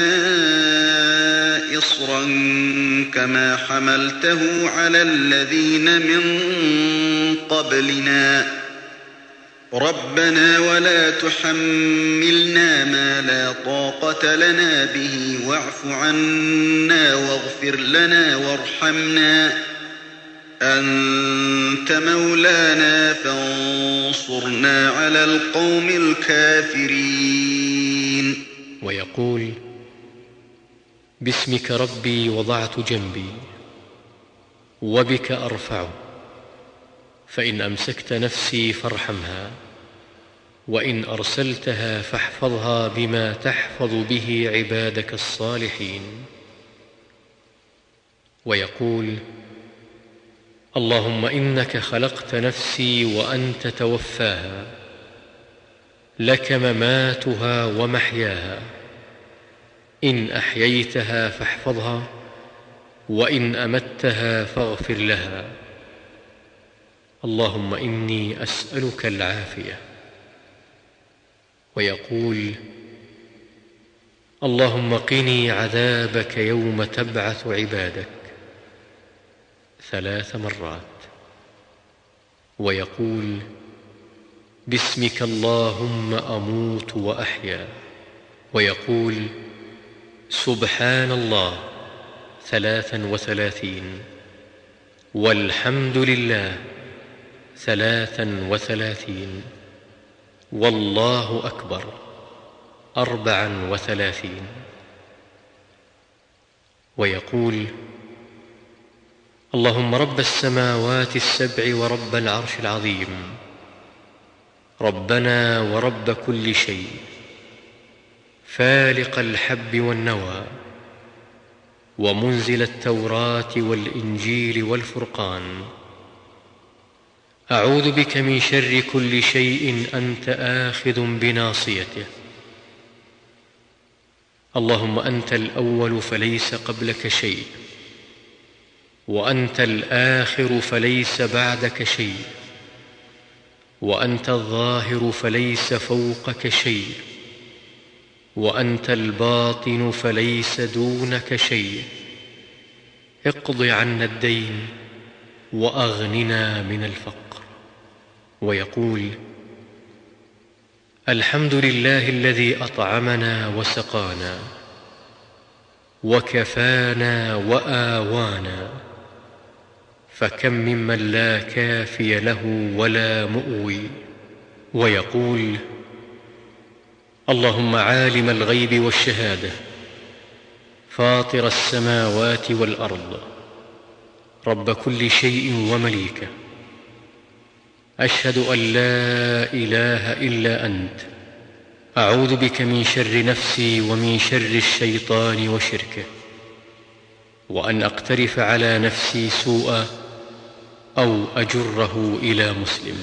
إصرا كما حملته على الذين من قبلنا ربنا ولا تحملنا ما لا طاقة لنا به واعف عنا واغفر لنا وارحمنا أنت مولانا فانصرنا على القوم الكافرين. ويقول باسمك ربي وضعت جنبي وبك أرفعه فإن أمسكت نفسي فارحمها وإن أرسلتها فاحفظها بما تحفظ به عبادك الصالحين. ويقول اللهم إنك خلقت نفسي وأنت توفاها لك مماتها ومحياها إن أحييتها فاحفظها وإن أمتها فاغفر لها اللهم إني أسألك العافية. ويقول اللهم قني عذابك يوم تبعث عبادك 3 مرات. ويقول باسمك اللهم أموت وأحيا. ويقول سبحان الله 33 والحمد لله 33 والله أكبر 34. ويقول اللهم رب السماوات السبع ورب العرش العظيم ربنا ورب كل شيء فالق الحب والنوى ومنزل التوراة والإنجيل والفرقان أعوذ بك من شر كل شيء أنت آخذ بناصيته اللهم أنت الأول فليس قبلك شيء وأنت الآخر فليس بعدك شيء وأنت الظاهر فليس فوقك شيء وأنت الباطن فليس دونك شيء اقض عنا الدين وأغننا من الفقر. ويقول الحمد لله الذي أطعمنا وسقانا وكفانا وآوانا، فكم ممن لا كافي له ولا مؤوي. ويقول: اللهم عالم الغيب والشهادة، فاطر السماوات والأرض، رب كل شيء ومليكه، أشهد أن لا إله إلا أنت، أعوذ بك من شر نفسي ومن شر الشيطان وشركه، وأن أقترف على نفسي سوءا أو أجره إلى مسلم.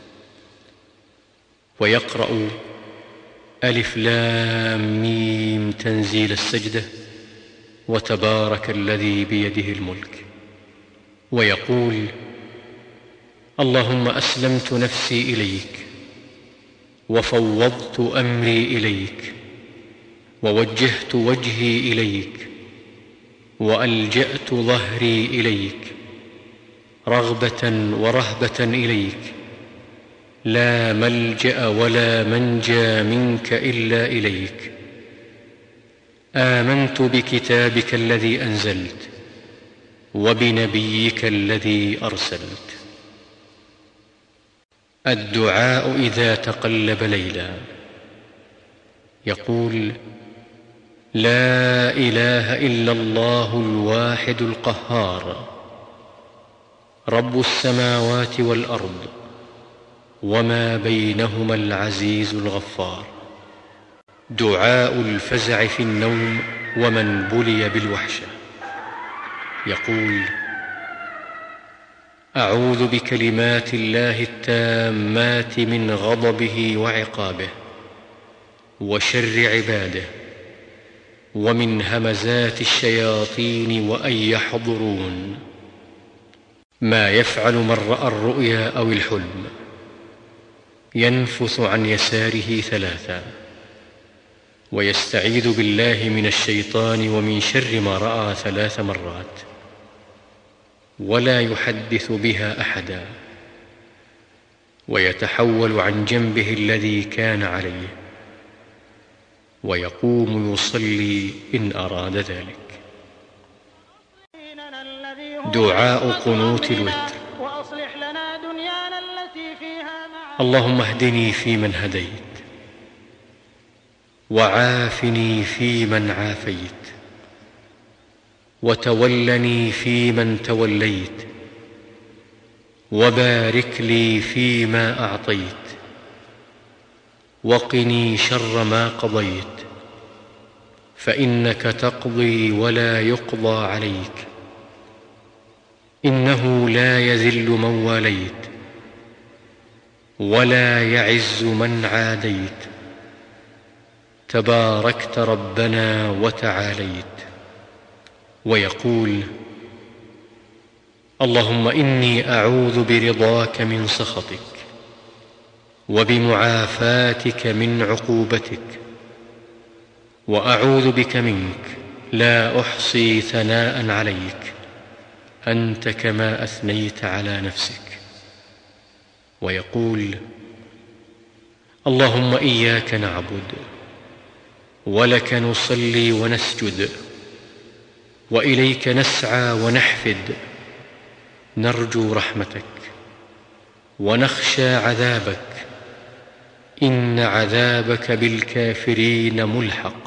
ويقرأ: ألف لام ميم تنزيل السجدة، وتبارك الذي بيده الملك. ويقول: اللهم أسلمت نفسي إليك، وفوضت أمري إليك، ووجهت وجهي إليك، وألجأت ظهري إليك، رغبة ورهبة إليك، لا ملجأ ولا منجى منك إلا إليك. آمنت بكتابك الذي أنزلت، وبنبيك الذي أرسلت. الدعاء إذا تقلب ليلا، يقول: لا إله إلا الله الواحد القهار، رب السماوات والأرض وما بينهما العزيز الغفار. دعاء الفزع في النوم ومن بلي بالوحشة، يقول: أعوذ بكلمات الله التامات من غضبه وعقابه، وشر عباده، ومن همزات الشياطين وأن يحضرون. ما يفعل من رأى الرؤيا أو الحلم: ينفث عن يساره 3، ويستعيذ بالله من الشيطان ومن شر ما رأى 3 مرات، ولا يحدث بها أحدا، ويتحول عن جنبه الذي كان عليه، ويقوم يصلي إن أراد ذلك. دعاء قنوت الوتر. اللهم اهدني فيمن هديت، وعافني فيمن عافيت، وتولني فيمن توليت، وبارك لي فيما أعطيت، وقني شر ما قضيت، فإنك تقضي ولا يقضى عليك، إنه لا يذل من واليت، ولا يعز من عاديت، تباركت ربنا وتعاليت. ويقول: اللهم إني أعوذ برضاك من سخطك، وبمعافاتك من عقوبتك، وأعوذ بك منك، لا أحصي ثناء عليك، أنت كما أثنيت على نفسك. ويقول: اللهم إياك نعبد، ولك نصلي ونسجد، وإليك نسعى ونحفد، نرجو رحمتك ونخشى عذابك، إن عذابك بالكافرين ملحق.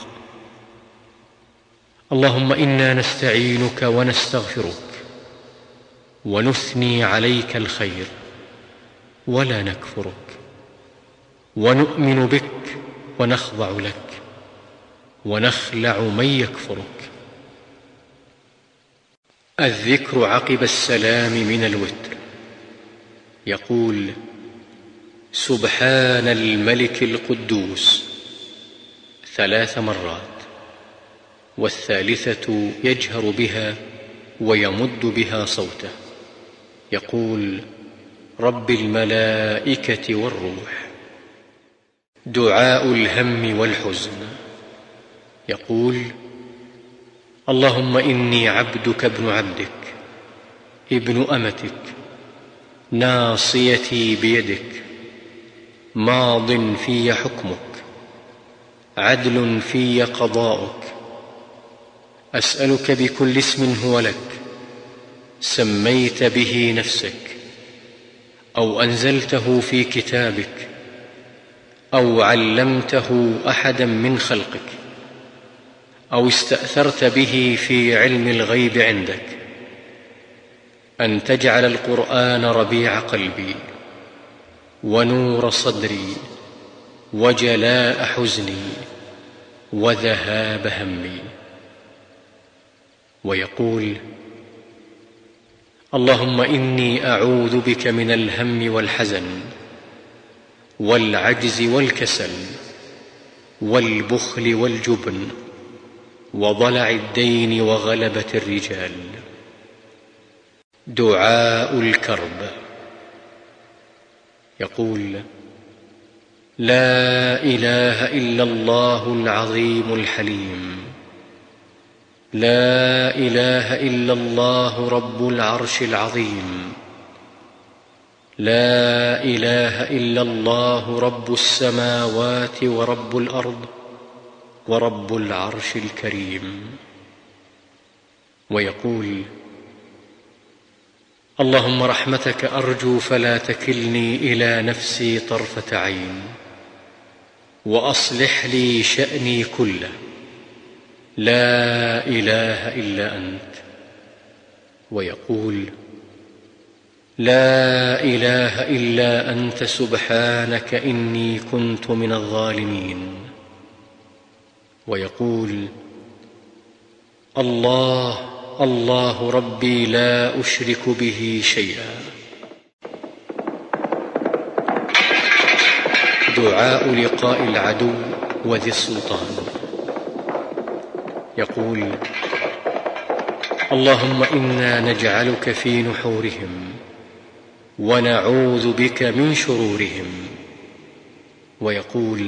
اللهم إنا نستعينك ونستغفرك، ونثني عليك الخير ولا نكفرك، ونؤمن بك ونخضع لك، ونخلع من يكفرك. الذكر عقب السلام من الوتر، يقول: سبحان الملك القدوس 3 مرات، والثالثة يجهر بها ويمد بها صوته، يقول: رب الملائكة والروح. دعاء الهم والحزن، يقول: اللهم إني عبدك ابن عبدك، ابن أمتك، ناصيتي بيدك، ماض في حكمك، عدل في قضاؤك، أسألك بكل اسم هو لك سميت به نفسك أو أنزلته في كتابك أو علمته أحدا من خلقك أو استأثرت به في علم الغيب عندك أن تجعل القرآن ربيع قلبي ونور صدري وجلاء حزني وذهاب همي. ويقول: اللهم إني أعوذ بك من الهم والحزن والعجز والكسل والبخل والجبن وضلع الدين وغلبة الرجال. دعاء الكرب. يقول: لا إله إلا الله العظيم الحليم، لا إله إلا الله رب العرش العظيم، لا إله إلا الله رب السماوات ورب الأرض ورب العرش الكريم. ويقول: اللهم رحمتك أرجو فلا تكلني إلى نفسي طرفة عين، وأصلح لي شأني كله، لا إله إلا أنت. ويقول: لا إله إلا أنت سبحانك إني كنت من الظالمين. ويقول: الله الله ربي لا أشرك به شيئا. دعاء لقاء العدو وذي السلطان. يقول: اللهم إنا نجعلك في نحورهم ونعوذ بك من شرورهم. ويقول: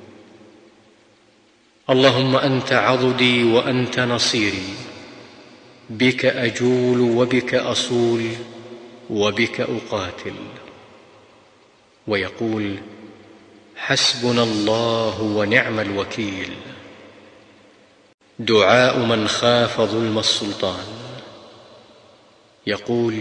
اللهم أنت عضدي وأنت نصيري، بك أجول وبك أصول وبك أقاتل. ويقول: حسبنا الله ونعم الوكيل. دعاء من خاف ظلم السلطان. يقول: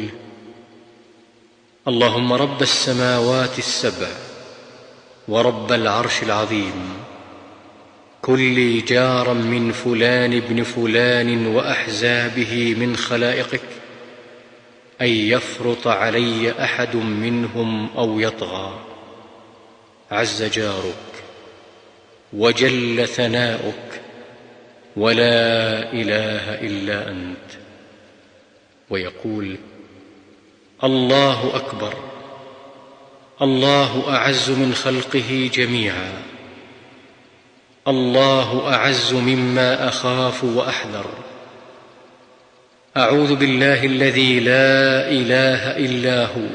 اللهم رب السماوات السبع ورب العرش العظيم، كن لي جارا من فلان ابن فلان وأحزابه من خلائقك، أن يفرط علي أحد منهم أو يطغى. عز جارك وجل ثناؤك ولا إله إلا أنت. ويقول: الله أكبر، الله أعز من خلقه جميعا، الله أعز مما أخاف وأحذر. أعوذ بالله الذي لا إله إلا هو،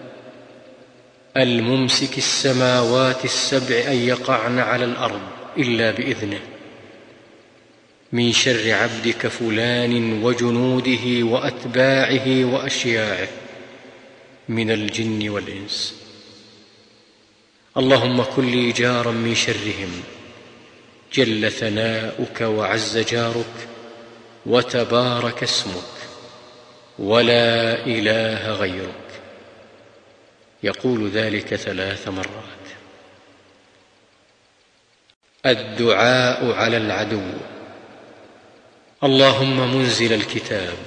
الممسك السماوات السبع أن يقعن على الأرض إلا بإذنه، من شر عبدك فلان وجنوده وأتباعه وأشياعه من الجن والإنس. اللهم كن لي جارا من شرهم، جل ثناؤك وعز جارك وتبارك اسمك ولا إله غيرك. يقول ذلك 3 مرات. الدعاء على العدو. اللهم منزل الكتاب،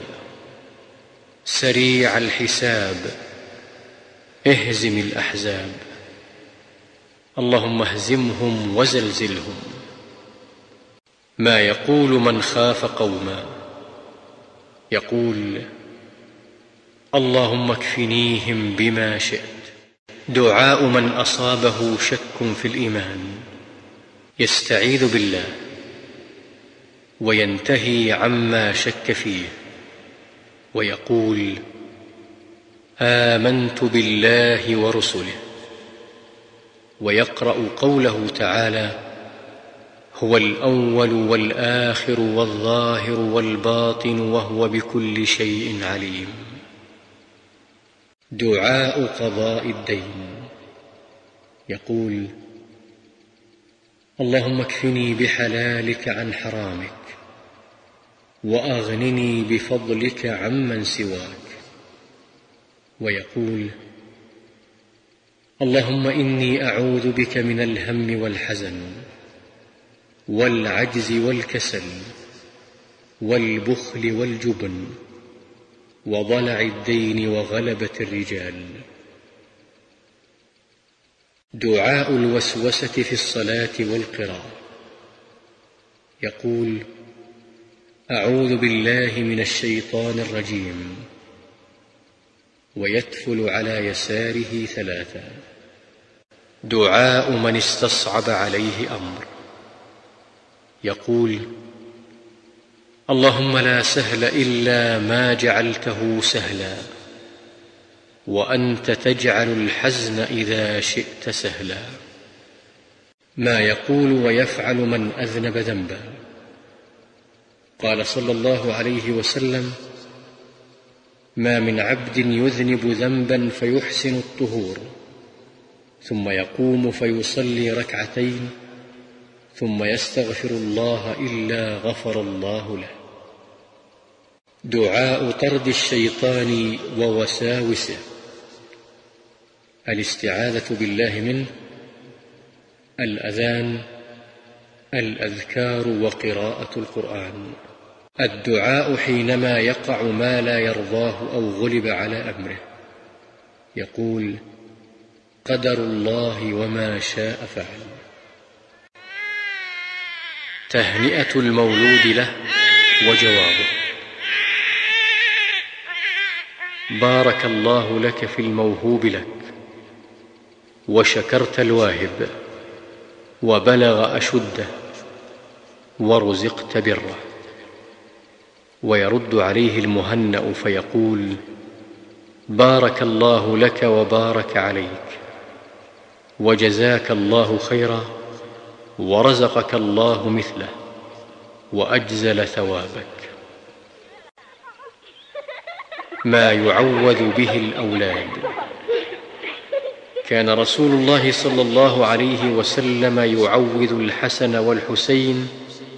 سريع الحساب، اهزم الأحزاب. اللهم اهزمهم وزلزلهم. ما يقول من خاف قوما. يقول: اللهم اكفنيهم بما شئت. دعاء من أصابه شك في الإيمان، يستعيذ بالله وينتهي عما شك فيه، ويقول: آمنت بالله ورسله. ويقرأ قوله تعالى: هو الأول والآخر والظاهر والباطن وهو بكل شيء عليم. دعاء قضاء الدين. يقول: اللهم اكفني بحلالك عن حرامك، وأغنني بفضلك عمن سواك. ويقول: اللهم إني أعوذ بك من الهم والحزن والعجز والكسل والبخل والجبن وضلع الدين وغلبة الرجال. دعاء الوسوسة في الصلاة والقراءة. يقول: أعوذ بالله من الشيطان الرجيم، ويتفل على يساره 3. دعاء من استصعب عليه أمر. يقول: اللهم لا سهل إلا ما جعلته سهلا، وأنت تجعل الحزن إذا شئت سهلا. ما يقول ويفعل من أذنب ذنبا. قال صلى الله عليه وسلم: ما من عبد يذنب ذنبا فيحسن الطهور ثم يقوم فيصلي 2 ركعتين ثم يستغفر الله إلا غفر الله له. دعاء طرد الشيطان ووساوسه. الاستعاذة بالله منه. الأذان، الأذكار وقراءة القرآن. الدعاء حينما يقع ما لا يرضاه أو غلب على أمره. يقول: قدر الله وما شاء فعل. تهنئة المولود له وجوابه. بارك الله لك في الموهوب لك، وشكرت الواهب، وبلغ أشده، ورزقت بره. ويرد عليه المهنأ فيقول: بارك الله لك وبارك عليك، وجزاك الله خيرا، ورزقك الله مثله، وأجزل ثوابك. ما يعوذ به الأولاد. كان رسول الله صلى الله عليه وسلم يعوذ الحسن والحسين: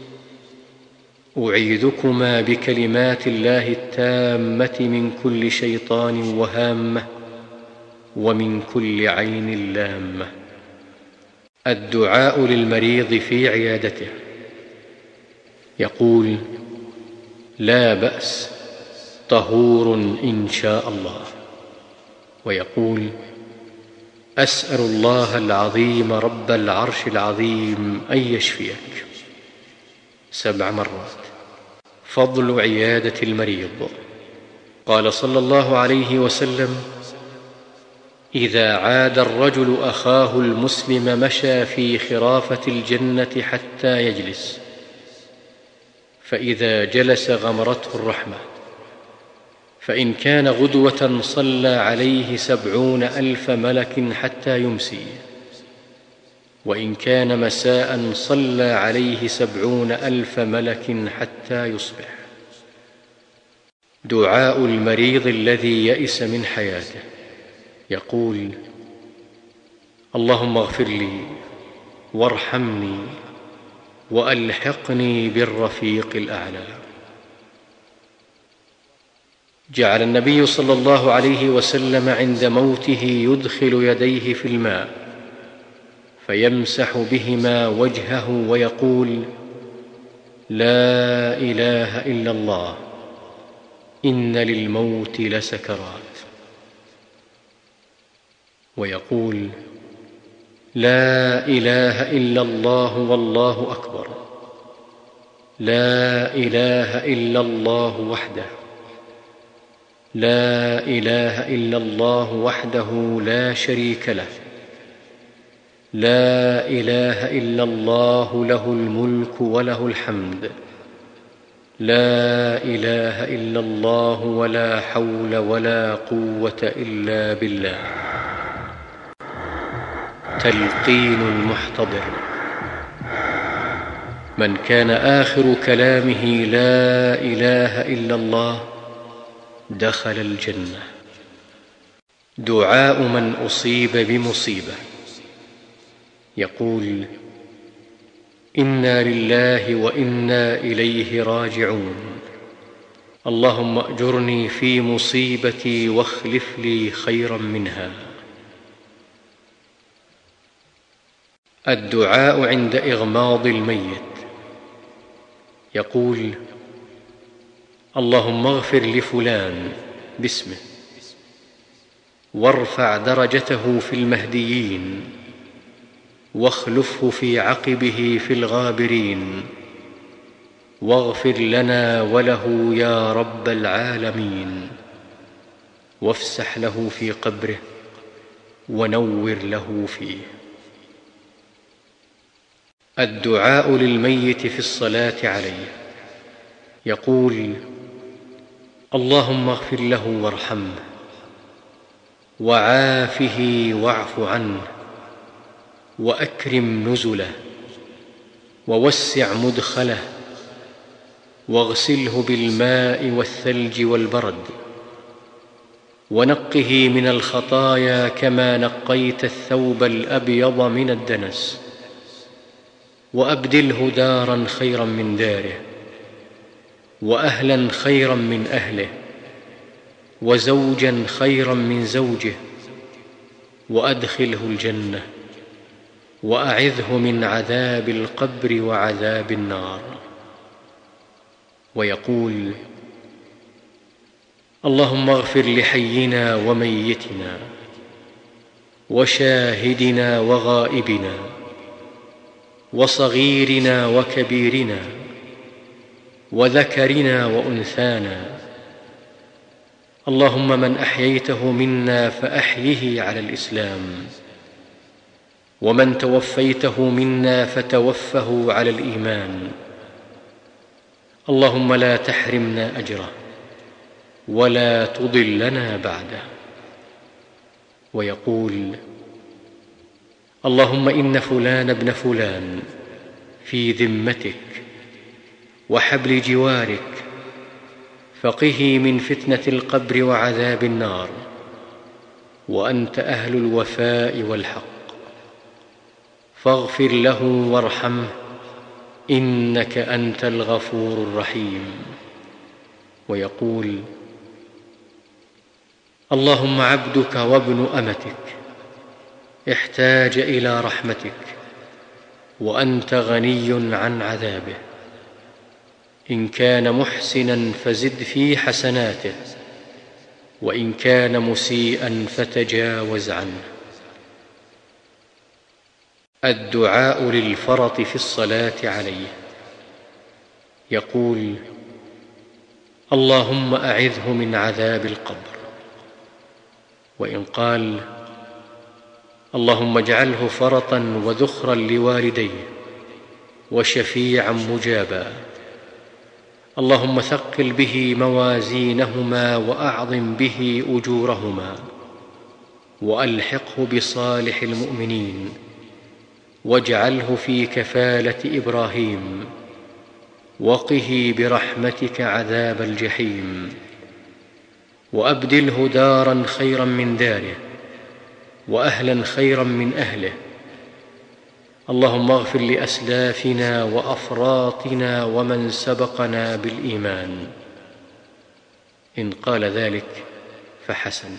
أعيذكما بكلمات الله التامة من كل شيطان وهامة، ومن كل عين لامة. الدعاء للمريض في عيادته. يقول: لا بأس، طهور إن شاء الله. ويقول: أسأل الله العظيم رب العرش العظيم أن يشفيك 7 مرات. فضل عيادة المريض. قال صلى الله عليه وسلم: إذا عاد الرجل أخاه المسلم مشى في خرافة الجنة حتى يجلس، فإذا جلس غمرته الرحمة، فإن كان غدوة صلى عليه 70,000 ملك حتى يمسي، وإن كان مساء صلى عليه 70,000 ملك حتى يصبح. دعاء المريض الذي يئس من حياته. يقول: اللهم اغفر لي وارحمني وألحقني بالرفيق الأعلى. جعل النبي صلى الله عليه وسلم عند موته يدخل يديه في الماء فيمسح بهما وجهه ويقول: لا إله إلا الله، إن للموت لسكرات. ويقول: لا إله إلا الله والله أكبر، لا إله إلا الله وحده، لا إله إلا الله وحده لا شريك له، لا إله إلا الله له الملك وله الحمد، لا إله إلا الله ولا حول ولا قوة إلا بالله. تلقين المحتضر. من كان آخر كلامه لا إله إلا الله دخل الجنة. دعاء من أصيب بمصيبة. يقول: إنا لله وإنا إليه راجعون. اللهم أجرني في مصيبتي واخلف لي خيرا منها. الدعاء عند إغماض الميت. يقول: اللهم اغفر لفلان باسمه، وارفع درجته في المهديين، واخلفه في عقبه في الغابرين، واغفر لنا وله يا رب العالمين، وافسح له في قبره ونور له فيه. الدعاء للميت في الصلاة عليه. يقول: اللهم اغفر له وارحمه، وعافه واعف عنه، وأكرم نزله، ووسع مدخله، واغسله بالماء والثلج والبرد، ونقه من الخطايا كما نقيت الثوب الأبيض من الدنس، وأبدله دارا خيرا من داره، وأهلا خيرا من أهله، وزوجا خيرا من زوجه، وأدخله الجنة، وأعذه من عذاب القبر وعذاب النار. ويقول: اللهم اغفر لحينا وميتنا، وشاهدنا وغائبنا، وصغيرنا وكبيرنا، وذكرنا وأنثانا. اللهم من أحييته منا فأحيه على الإسلام، ومن توفيته منا فتوفه على الإيمان. اللهم لا تحرمنا أجره، ولا تضلنا بعده. ويقول: اللهم إن فلان ابن فلان في ذمتك وحبل جوارك، فقه من فتنة القبر وعذاب النار، وأنت أهل الوفاء والحق، فاغفر له وارحمه، إنك أنت الغفور الرحيم. ويقول: اللهم عبدك وابن أمتك احتاج إلى رحمتك، وأنت غني عن عذابه. إن كان محسنا فزد في حسناته، وإن كان مسيئا فتجاوز عنه. الدعاء للفرط في الصلاة عليه. يقول: اللهم أعذه من عذاب القبر. وإن قال: اللهم اجعله فرطا وذخرا لوالديه، وشفيعا مجابا، اللهم ثقل به موازينهما، وأعظم به أجورهما، وألحقه بصالح المؤمنين، واجعله في كفالة إبراهيم، وقه برحمتك عذاب الجحيم، وأبدله دارا خيرا من داره، وأهلا خيرا من أهله. اللهم اغفر لأسلافنا وأفراطنا ومن سبقنا بالإيمان. إن قال ذلك فحسن.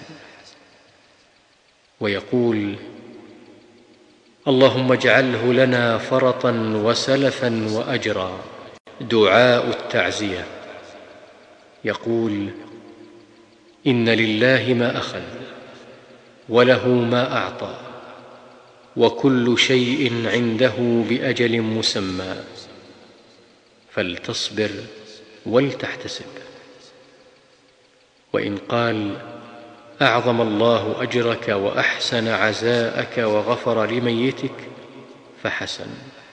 ويقول: اللهم اجعله لنا فرطا وسلفا وأجرا. دعاء التعزية. يقول: إن لله ما أخذ، وله ما أعطى، وكل شيء عنده بأجل مسمى، فلتصبر ولتحتسب. وإن قال: أعظم الله أجرك وأحسن عزاءك وغفر لميتك، فحسن.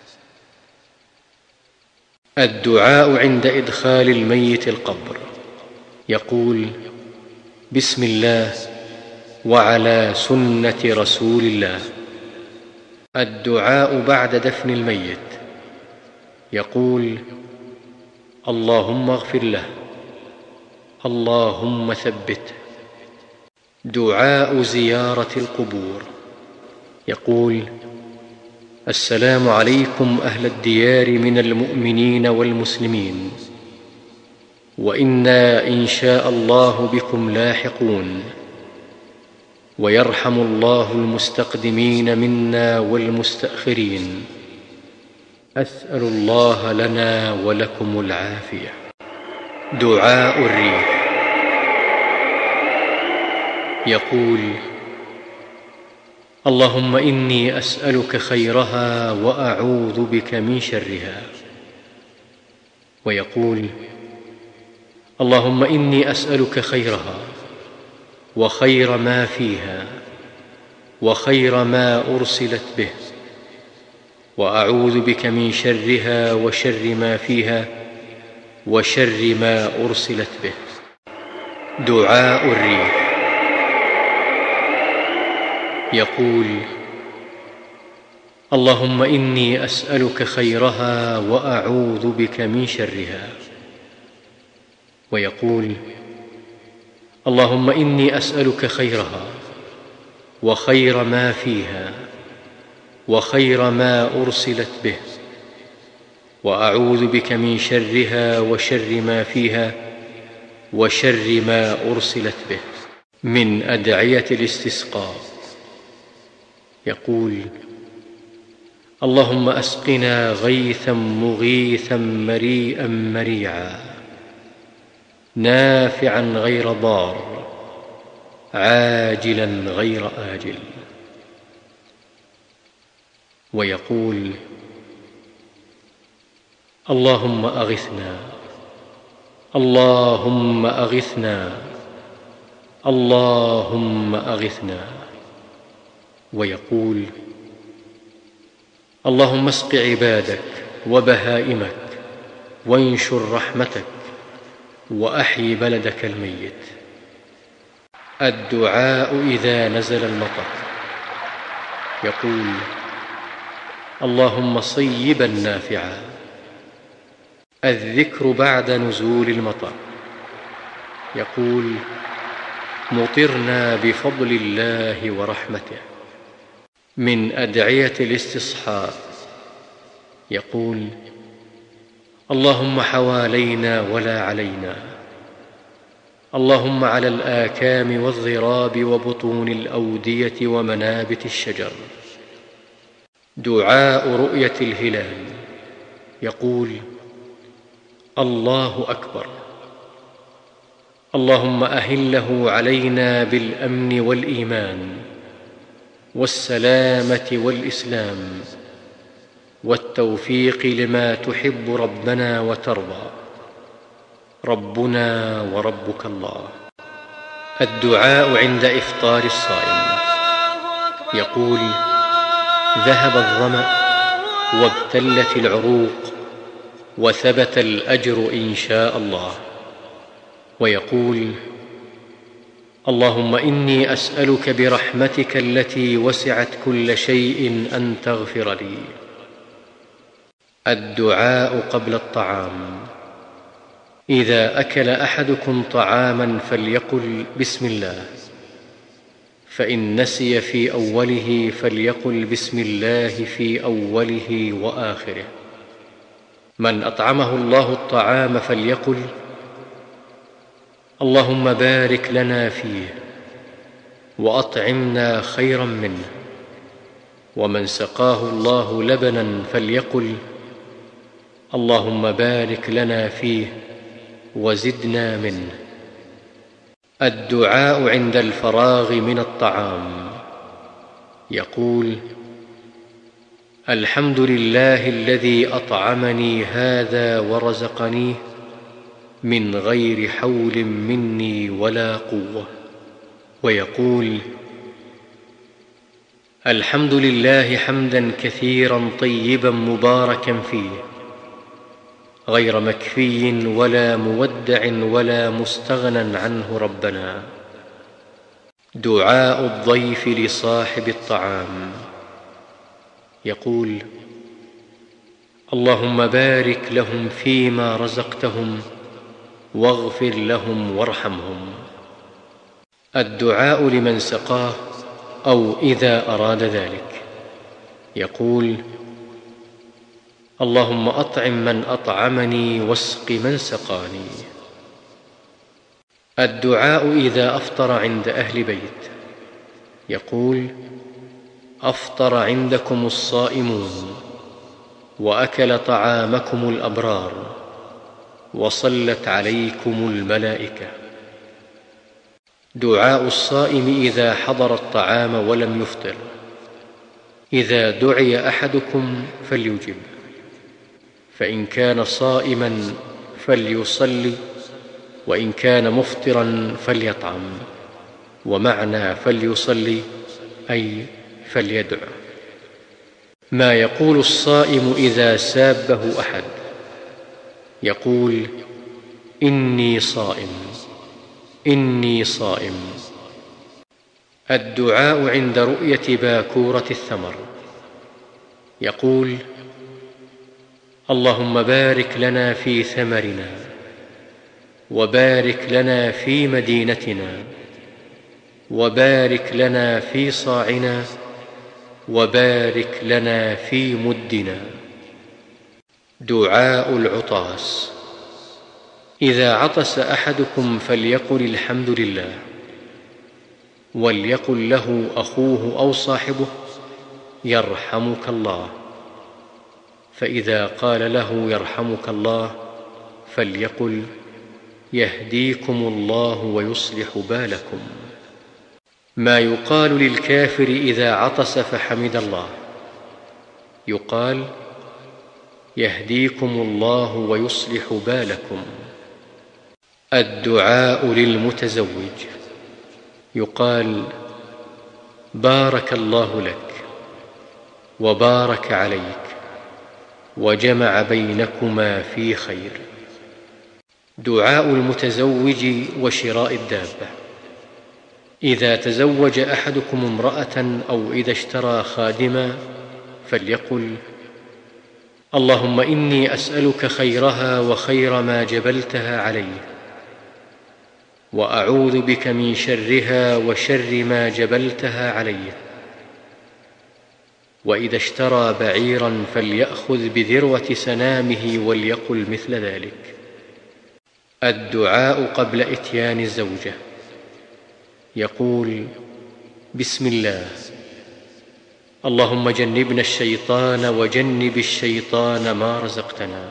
الدعاء عند إدخال الميت القبر. يقول: بسم الله وعلى سنة رسول الله. الدعاء بعد دفن الميت. يقول: اللهم اغفر له، اللهم ثبته. دعاء زيارة القبور. يقول: السلام عليكم أهل الديار من المؤمنين والمسلمين، وإنا إن شاء الله بكم لاحقون. ويرحم الله المستقدمين منا والمستأخرين. أسأل الله لنا ولكم العافية. دعاء الريح. يقول: اللهم إني أسألك خيرها وأعوذ بك من شرها. ويقول: اللهم إني أسألك خيرها وخير ما فيها وخير ما أرسلت به، وأعوذ بك من شرها وشر ما فيها وشر ما أرسلت به. دعاء الريح. يقول: اللهم إني أسألك خيرها وأعوذ بك من شرها. ويقول: اللهم إني أسألك خيرها وخير ما فيها وخير ما أرسلت به، وأعوذ بك من شرها وشر ما فيها وشر ما أرسلت به. من أدعية الاستسقاء. يقول: اللهم أسقنا غيثا مغيثا مريئا مريعا، نافعا غير ضار، عاجلا غير آجل. ويقول: اللهم أغثنا، اللهم أغثنا، اللهم أغثنا. ويقول: اللهم اسق عبادك وبهائمك وانشر رحمتك وأحي بلدك الميت. الدعاء إذا نزل المطر. يقول: اللهم صيبا نافعا. الذكر بعد نزول المطر. يقول: مطرنا بفضل الله ورحمته. من أدعية الاستصحاء. يقول: اللهم حوالينا ولا علينا، اللهم على الآكام والضراب وبطون الأودية ومنابت الشجر. دعاء رؤية الهلال. يقول: الله أكبر. اللهم أهله علينا بالأمن والإيمان والسلامة والإسلام والتوفيق لما تحب ربنا وترضى، ربنا وربك الله. الدعاء عند إفطار الصائم. يقول: ذهب الظمأ وابتلت العروق وثبت الأجر إن شاء الله. ويقول: اللهم إني أسألك برحمتك التي وسعت كل شيء أن تغفر لي. الدعاء قبل الطعام. إذا أكل أحدكم طعاما فليقل بسم الله، فإن نسي في أوله فليقل بسم الله في أوله وآخره. من أطعمه الله الطعام فليقل: اللهم بارك لنا فيه وأطعمنا خيرا منه. ومن سقاه الله لبنا فليقل: اللهم بارك لنا فيه وزدنا منه. الدعاء عند الفراغ من الطعام. يقول: الحمد لله الذي أطعمني هذا ورزقنيه من غير حول مني ولا قوة. ويقول: الحمد لله حمدا كثيرا طيبا مباركا فيه، غير مكفي ولا مودع ولا مستغنى عنه ربنا. دعاء الضيف لصاحب الطعام. يقول: اللهم بارك لهم فيما رزقتهم واغفر لهم وارحمهم. الدعاء لمن سقاه أو إذا أراد ذلك. يقول: اللهم أطعم من أطعمني واسق من سقاني. الدعاء إذا أفطر عند أهل بيت، يقول: أفطر عندكم الصائمون، وأكل طعامكم الأبرار، وصلت عليكم الملائكة. دعاء الصائم إذا حضر الطعام ولم يفطر: إذا دعي أحدكم فليجب، فإن كان صائما فليصلي، وإن كان مفطرا فليطعم. ومعنى فليصلي أي فليدع. ما يقول الصائم إذا سابه أحد: يقول: إني صائم، إني صائم. الدعاء عند رؤية باكورة الثمر، يقول: اللهم بارك لنا في ثمرنا، وبارك لنا في مدينتنا، وبارك لنا في صاعنا، وبارك لنا في مدنا. دعاء العطاس: إذا عطس أحدكم فليقل الحمد لله، وليقل له أخوه أو صاحبه: يرحمك الله. فإذا قال له يرحمك الله فليقل: يهديكم الله ويصلح بالكم. ما يقال للكافر إذا عطس فحمد الله: يقال: يهديكم الله ويصلح بالكم. الدعاء للمتزوج، يقال: بارك الله لك، وبارك عليك، وجمع بينكما في خير. دعاء المتزوج وشراء الدابة: إذا تزوج أحدكم امرأة أو إذا اشترى خادما فليقل: اللهم إني أسألك خيرها وخير ما جبلتها عليه، وأعوذ بك من شرها وشر ما جبلتها عليه. وإذا اشترى بعيرا فليأخذ بذروة سنامه وليقل مثل ذلك. الدعاء قبل إتيان الزوجة، يقول: بسم الله، اللهم جنبنا الشيطان وجنب الشيطان ما رزقتنا.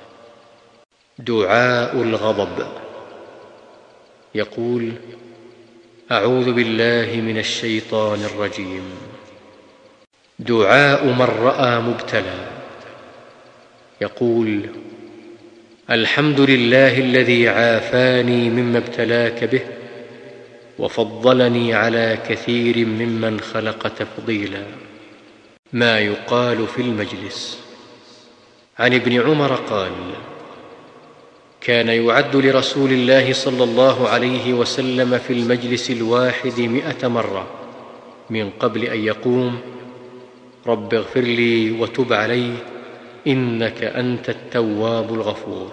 دعاء الغضب، يقول: أعوذ بالله من الشيطان الرجيم. دعاء من رأى مبتلى، يقول: الحمد لله الذي عافاني مما ابتلاك به، وفضلني على كثير ممن خلق تفضيلا. ما يقال في المجلس. عن ابن عمر قال: كان يعد لرسول الله صلى الله عليه وسلم في المجلس الواحد 100 مرة من قبل أن يقوم: رب اغفر لي وتب علي إنك أنت التواب الغفور.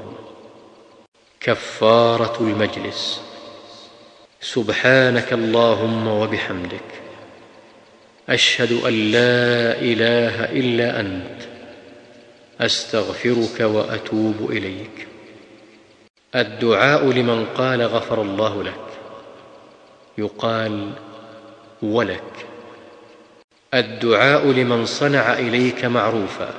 كفارة المجلس: سبحانك اللهم وبحمدك، أشهد أن لا إله إلا أنت، أستغفرك وأتوب إليك. الدعاء لمن قال غفر الله لك، يقال: ولك. الدعاء لمن صنع إليك معروفا،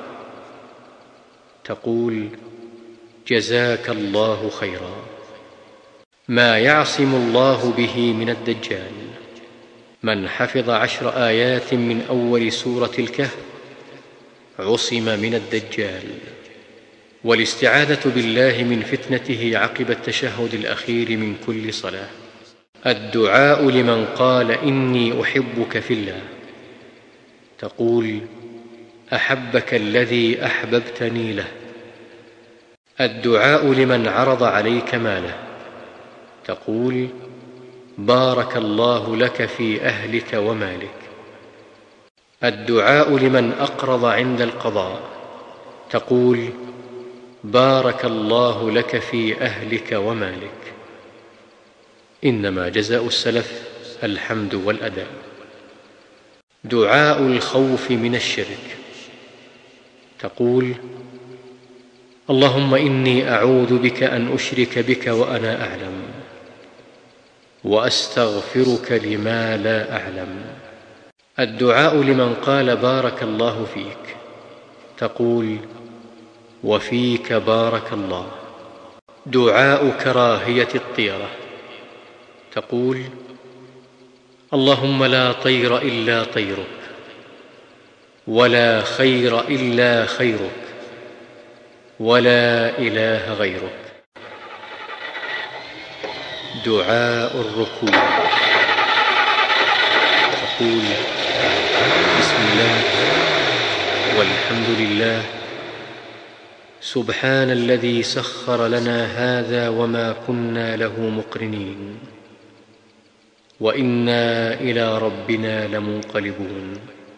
تقول: جزاك الله خيرا. ما يعصم الله به من الدجال: من حفظ 10 آيات من أول سورة الكهف عصم من الدجال. والاستعاذة بالله من فتنته عقب التشهد الأخير من كل صلاة. الدعاء لمن قال: إني أحبك في الله، تقول: أحبك الذي أحببتني له. الدعاء لمن عرض عليك ماله، تقول: بارك الله لك في أهلك ومالك. الدعاء لمن أقرض عند القضاء، تقول: بارك الله لك في أهلك ومالك. إنما جزاء السلف الحمد والأداء. دعاء الخوف من الشرك، تقول: اللهم إني أعوذ بك أن أشرك بك وأنا أعلم، وأستغفرك لما لا أعلم. الدعاء لمن قال بارك الله فيك، تقول: وفيك بارك الله. دعاء كراهية الطيرة، تقول: اللهم لا طير إلا طيرك، ولا خير إلا خيرك، ولا إله غيرك. دعاء الركوع، تقول: بسم الله والحمد لله، سبحان الذي سخر لنا هذا وما كنا له مقرنين، وإنا إلى ربنا لمنقلبون.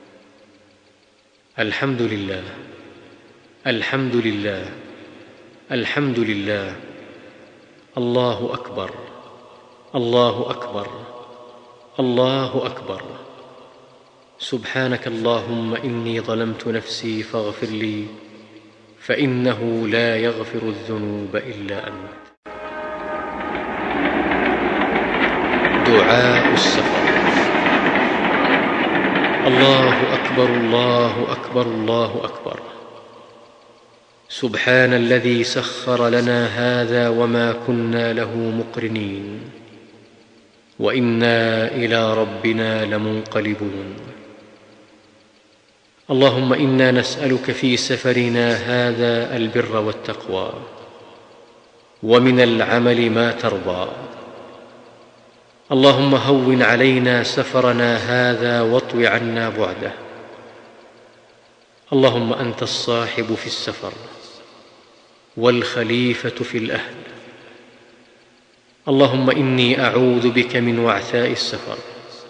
الحمد لله، الحمد لله، الحمد لله. الله أكبر، الله أكبر، الله أكبر. سبحانك اللهم إني ظلمت نفسي فاغفر لي، فإنه لا يغفر الذنوب إلا أنت. دعاء السفر. الله أكبر، الله أكبر، الله أكبر. سبحان الذي سخر لنا هذا وما كنا له مقرنين، وإنا إلى ربنا لمنقلبون. اللهم إنا نسألك في سفرنا هذا البر والتقوى، ومن العمل ما ترضى. اللهم هون علينا سفرنا هذا واطو عنا بعده. اللهم أنت الصاحب في السفر والخليفة في الأهل. اللهم إني أعوذ بك من وعثاء السفر،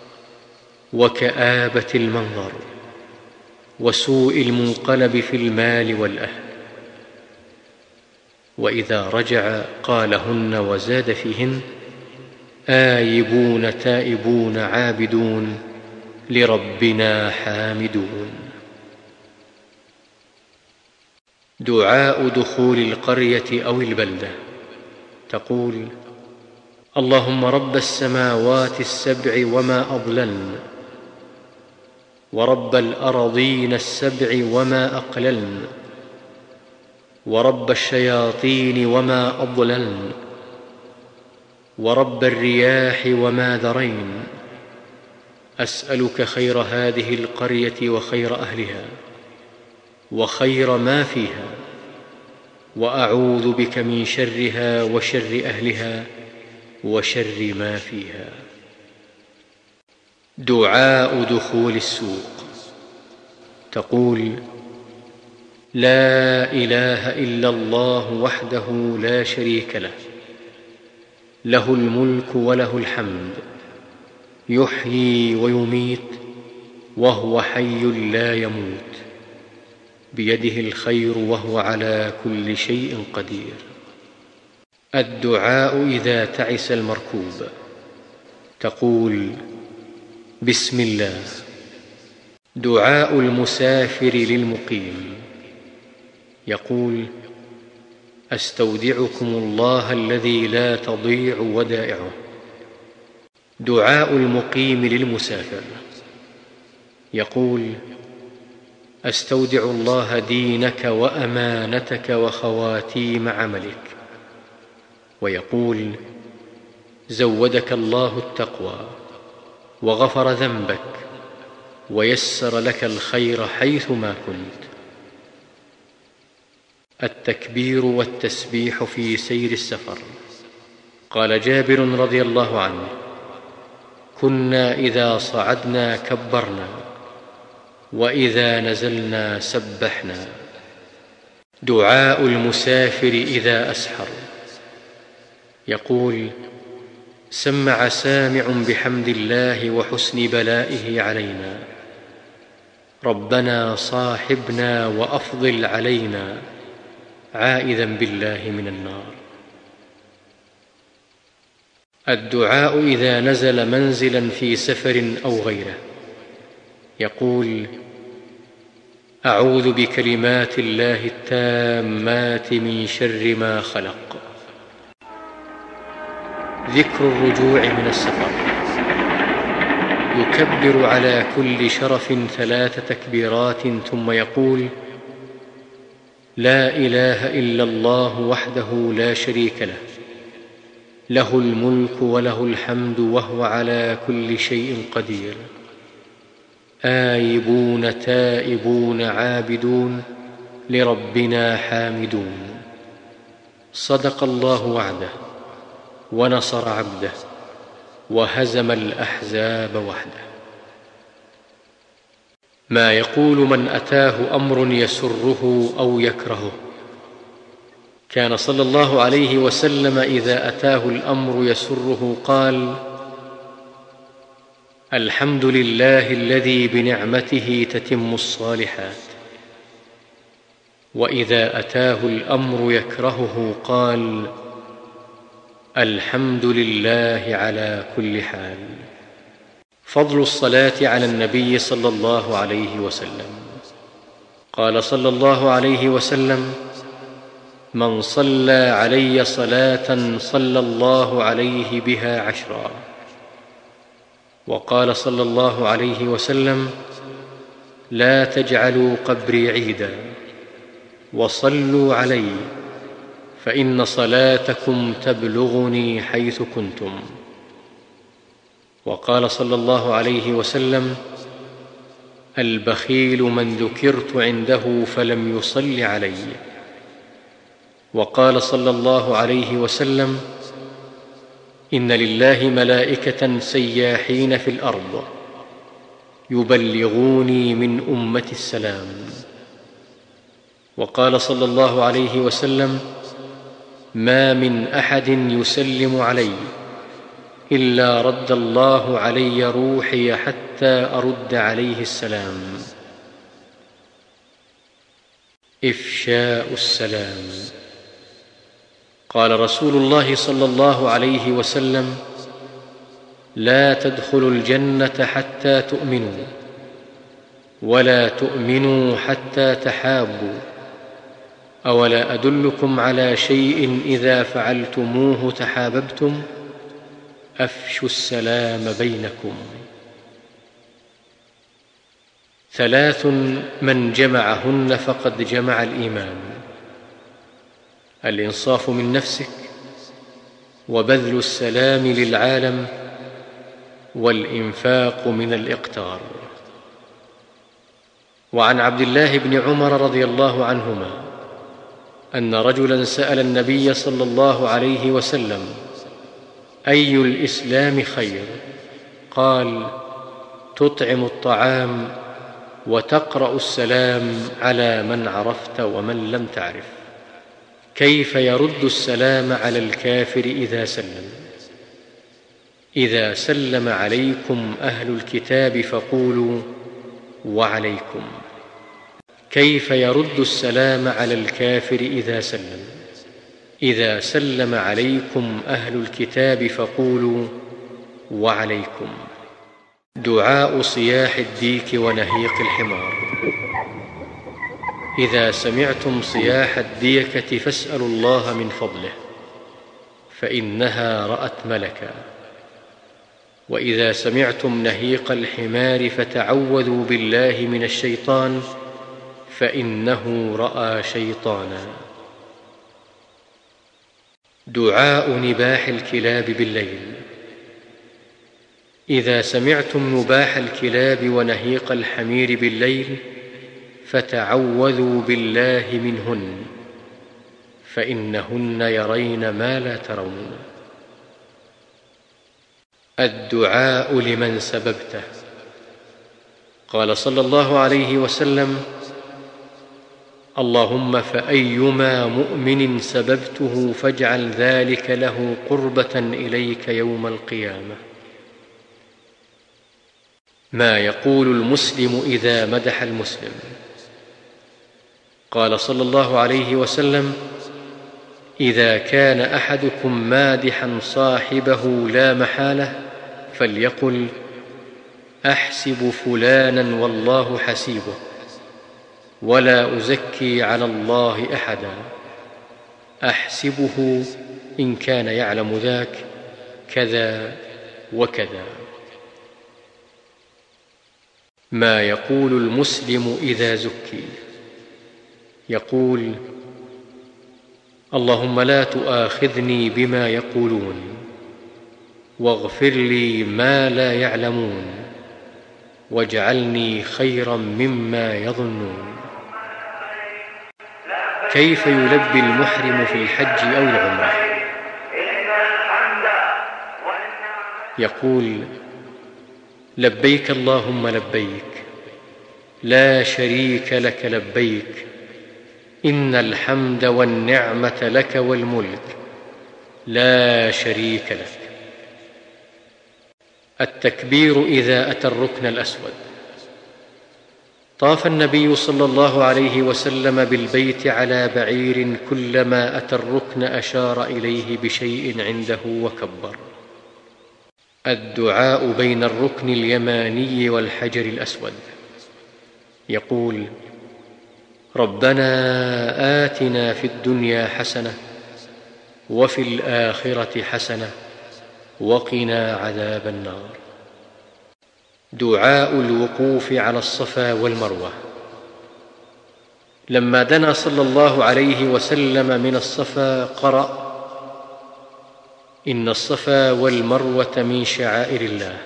وكآبة المنظر، وسوء المنقلب في المال والأهل. وإذا رجع قالهن وزاد فيهن: آيبون تائبون عابدون لربنا حامدون. دعاء دخول القرية أو البلدة، تقول: اللهم رب السماوات السبع وما أضللن، ورب الأرضين السبع وما أقللن، ورب الشياطين وما أضللن، ورب الرياح وما ذرين. أسألك خير هذه القرية وخير أهلها وخير ما فيها، وأعوذ بك من شرها وشر أهلها وشر ما فيها. دعاء دخول السوق، تقول: لا إله إلا الله وحده لا شريك له، له الملك وله الحمد، يحيي ويميت وهو حي لا يموت، بيده الخير وهو على كل شيء قدير. الدعاء إذا تعس المركوب، تقول: بسم الله. دعاء المسافر للمقيم، يقول: أستودعكم الله الذي لا تضيع ودائعه. دعاء المقيم للمسافر، يقول: أستودع الله دينك وأمانتك وخواتيم عملك. ويقول: زودك الله التقوى وغفر ذنبك ويسر لك الخير حيثما كنت. التكبير والتسبيح في سير السفر. قال جابر رضي الله عنه: كنا إذا صعدنا كبرنا، وإذا نزلنا سبحنا. دعاء المسافر إذا أسحر، يقول: سمع سامع بحمد الله وحسن بلائه علينا، ربنا صاحبنا وأفضل علينا، عائذا بالله من النار. الدعاء إذا نزل منزلا في سفر أو غيره، يقول: أعوذ بكلمات الله التامات من شر ما خلق. ذكر الرجوع من السفر. يكبر على كل شرف 3 تكبيرات ثم يقول: لا إله إلا الله وحده لا شريك له، له الملك وله الحمد وهو على كل شيء قدير، آيبون تائبون عابدون لربنا حامدون، صدق الله وعده ونصر عبده وهزم الأحزاب وحده. ما يقول من أتاه أمر يسره أو يكرهه. كان صلى الله عليه وسلم إذا أتاه الأمر يسره قال: الحمد لله الذي بنعمته تتم الصالحات. وإذا أتاه الأمر يكرهه قال: الحمد لله على كل حال. فضل الصلاة على النبي صلى الله عليه وسلم. قال صلى الله عليه وسلم: من صلى علي صلاة صلى الله عليه بها 10. وقال صلى الله عليه وسلم: لا تجعلوا قبري عيدا وصلوا علي فإن صلاتكم تبلغني حيث كنتم. وقال صلى الله عليه وسلم: البخيل من ذكرت عنده فلم يصل علي. وقال صلى الله عليه وسلم: إن لله ملائكة سياحين في الأرض يبلغوني من أمتي السلام. وقال صلى الله عليه وسلم: ما من أحد يسلم علي إلا رد الله علي روحي حتى أرد عليه السلام. إفشاء السلام. قال رسول الله صلى الله عليه وسلم: لا تدخلوا الجنة حتى تؤمنوا، ولا تؤمنوا حتى تحابوا، أولا أدلكم على شيء إذا فعلتموه تحاببتم؟ أفشوا السلام بينكم. 3 من جمعهن فقد جمع الإيمان: الإنصاف من نفسك، وبذل السلام للعالم، والإنفاق من الإقتار. وعن عبد الله بن عمر رضي الله عنهما أن رجلا سأل النبي صلى الله عليه وسلم: أي الإسلام خير؟ قال: تطعم الطعام وتقرأ السلام على من عرفت ومن لم تعرف. كيف يرد السلام على الكافر إذا سلم؟ إذا سلم عليكم أهل الكتاب فقولوا: وعليكم. كيف يرد السلام على الكافر إذا سلم؟ إذا سلم عليكم أهل الكتاب فقولوا: وعليكم. دعاء صياح الديك ونهيق الحمار. إذا سمعتم صياح الديكة فاسألوا الله من فضله فإنها رأت ملكا. وإذا سمعتم نهيق الحمار فتعوذوا بالله من الشيطان فإنه رأى شيطانا. دعاء نباح الكلاب بالليل. إذا سمعتم نباح الكلاب ونهيق الحمير بالليل فتعوذوا بالله منهن فإنهن يرين ما لا ترون. الدعاء لمن سببته. قال صلى الله عليه وسلم: اللهم فأيما مؤمن سببته فاجعل ذلك له قربة إليك يوم القيامة. ما يقول المسلم إذا مدح المسلم. قال صلى الله عليه وسلم: إذا كان أحدكم مادحا صاحبه لا محالة فليقل: أحسب فلانا والله حسيبه، ولا أزكي على الله أحدا، أحسبه إن كان يعلم ذاك كذا وكذا. ما يقول المسلم إذا زكي؟ يقول: اللهم لا تؤاخذني بما يقولون، واغفر لي ما لا يعلمون، واجعلني خيرا مما يظنون. كيف يلبي المحرم في الحج أو العمرة؟ يقول: لبيك اللهم لبيك، لا شريك لك لبيك، إن الحمد والنعمة لك والملك لا شريك لك. التكبير إذا أتى الركن الأسود. طاف النبي صلى الله عليه وسلم بالبيت على بعير، كلما أتى الركن أشار إليه بشيء عنده وكبر. الدعاء بين الركن اليماني والحجر الأسود. يقول: ربنا آتنا في الدنيا حسنة وفي الآخرة حسنة وقنا عذاب النار. دعاء الوقوف على الصفا والمروة. لما دنا صلى الله عليه وسلم من الصفا قرأ: إن الصفا والمروة من شعائر الله،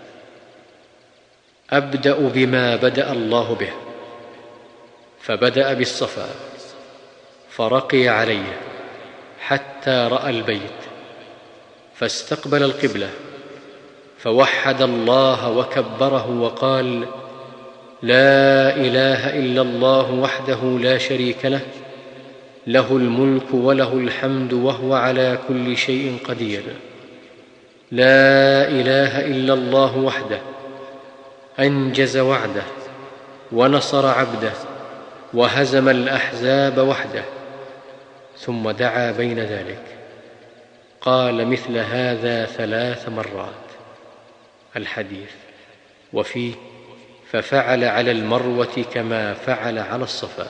أبدأ بما بدأ الله به. فبدأ بالصفا فرقي عليه حتى رأى البيت، فاستقبل القبلة فوحد الله وكبره وقال: لا إله إلا الله وحده لا شريك له، له الملك وله الحمد وهو على كل شيء قدير. لا إله إلا الله وحده، أنجز وعده ونصر عبده وهزم الأحزاب وحده. ثم دعا بين ذلك، قال مثل هذا 3 مرات. الحديث. وفيه: ففعل على المروة كما فعل على الصفا.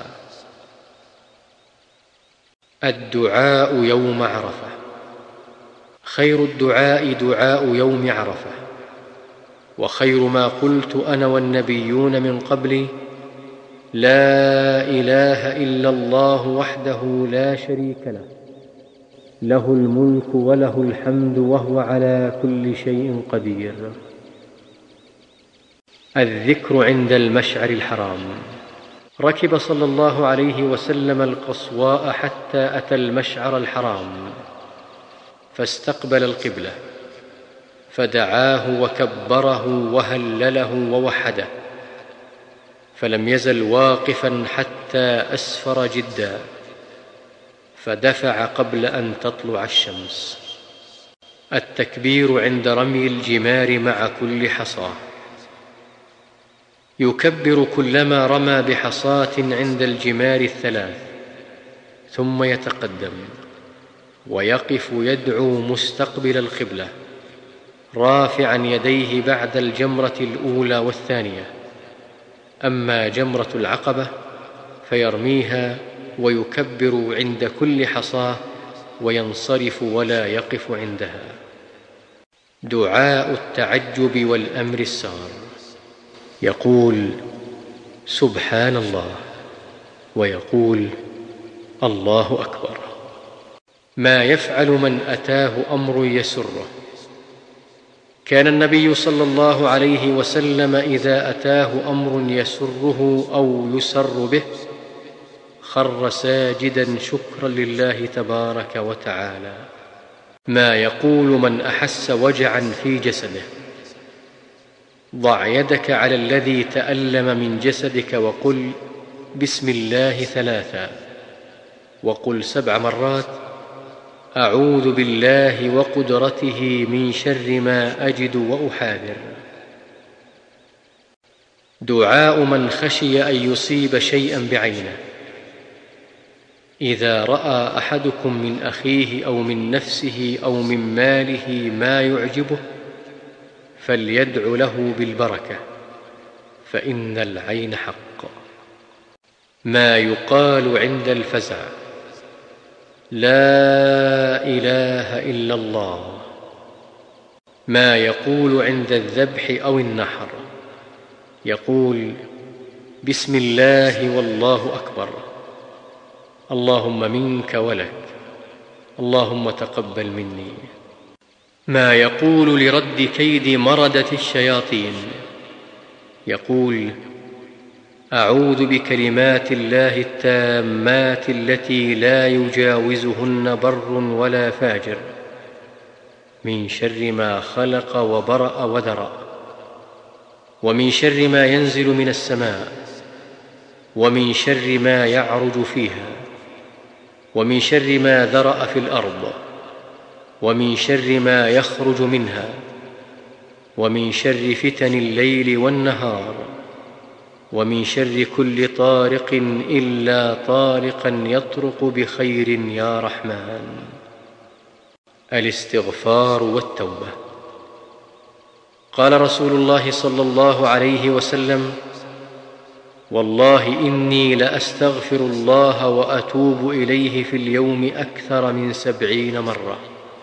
الدعاء يوم عرفة. خير الدعاء دعاء يوم عرفة، وخير ما قلت أنا والنبيون من قبلي: لا إله إلا الله وحده لا شريك له، له الملك وله الحمد وهو على كل شيء قدير. الذكر عند المشعر الحرام. ركب صلى الله عليه وسلم القصواء حتى أتى المشعر الحرام، فاستقبل القبلة، فدعاه وكبره وهلله ووحده، فلم يزل واقفا حتى أسفر جدا، فدفع قبل أن تطلع الشمس. التكبير عند رمي الجمار مع كل حصاة. يكبر كلما رمى بحصاة عند الجمار 3، ثم يتقدم ويقف يدعو مستقبل القبلة، رافعا يديه بعد الجمرة الأولى والثانية. أما جمرة العقبة فيرميها ويكبر عند كل حصاة وينصرف ولا يقف عندها. دعاء التعجب والأمر السار. يقول: سبحان الله، ويقول: الله أكبر. ما يفعل من أتاه أمر يسره. كان النبي صلى الله عليه وسلم إذا أتاه أمر يسره أو يسر به خر ساجدا شكرا لله تبارك وتعالى. ما يقول من أحس وجعا في جسده: ضع يدك على الذي تألم من جسدك وقل بسم الله 3، وقل 7 مرات أعوذ بالله وقدرته من شر ما أجد وأحاذر. دعاء من خشي أن يصيب شيئا بعينه. إذا رأى أحدكم من أخيه أو من نفسه أو من ماله ما يعجبه فليدع له بالبركة، فإن العين حق. ما يقال عند الفزع: لا إله إلا الله، ما يقول عند الذبح أو النحر. يقول: بسم الله والله أكبر، اللهم منك ولك، اللهم تقبل مني. ما يقول لرد كيد مردة الشياطين. يقول: أعوذ بكلمات الله التامات التي لا يجاوزهن بر ولا فاجر من شر ما خلق وبرأ وذرأ، ومن شر ما ينزل من السماء، ومن شر ما يعرج فيها، ومن شر ما ذرأ في الأرض، ومن شر ما يخرج منها، ومن شر فتن الليل والنهار، ومن شر كل طارق إلا طارقا يطرق بخير يا رحمن. الاستغفار والتوبة. قال رسول الله صلى الله عليه وسلم: والله إني لأستغفر الله وأتوب إليه في اليوم أكثر من 70 مرة.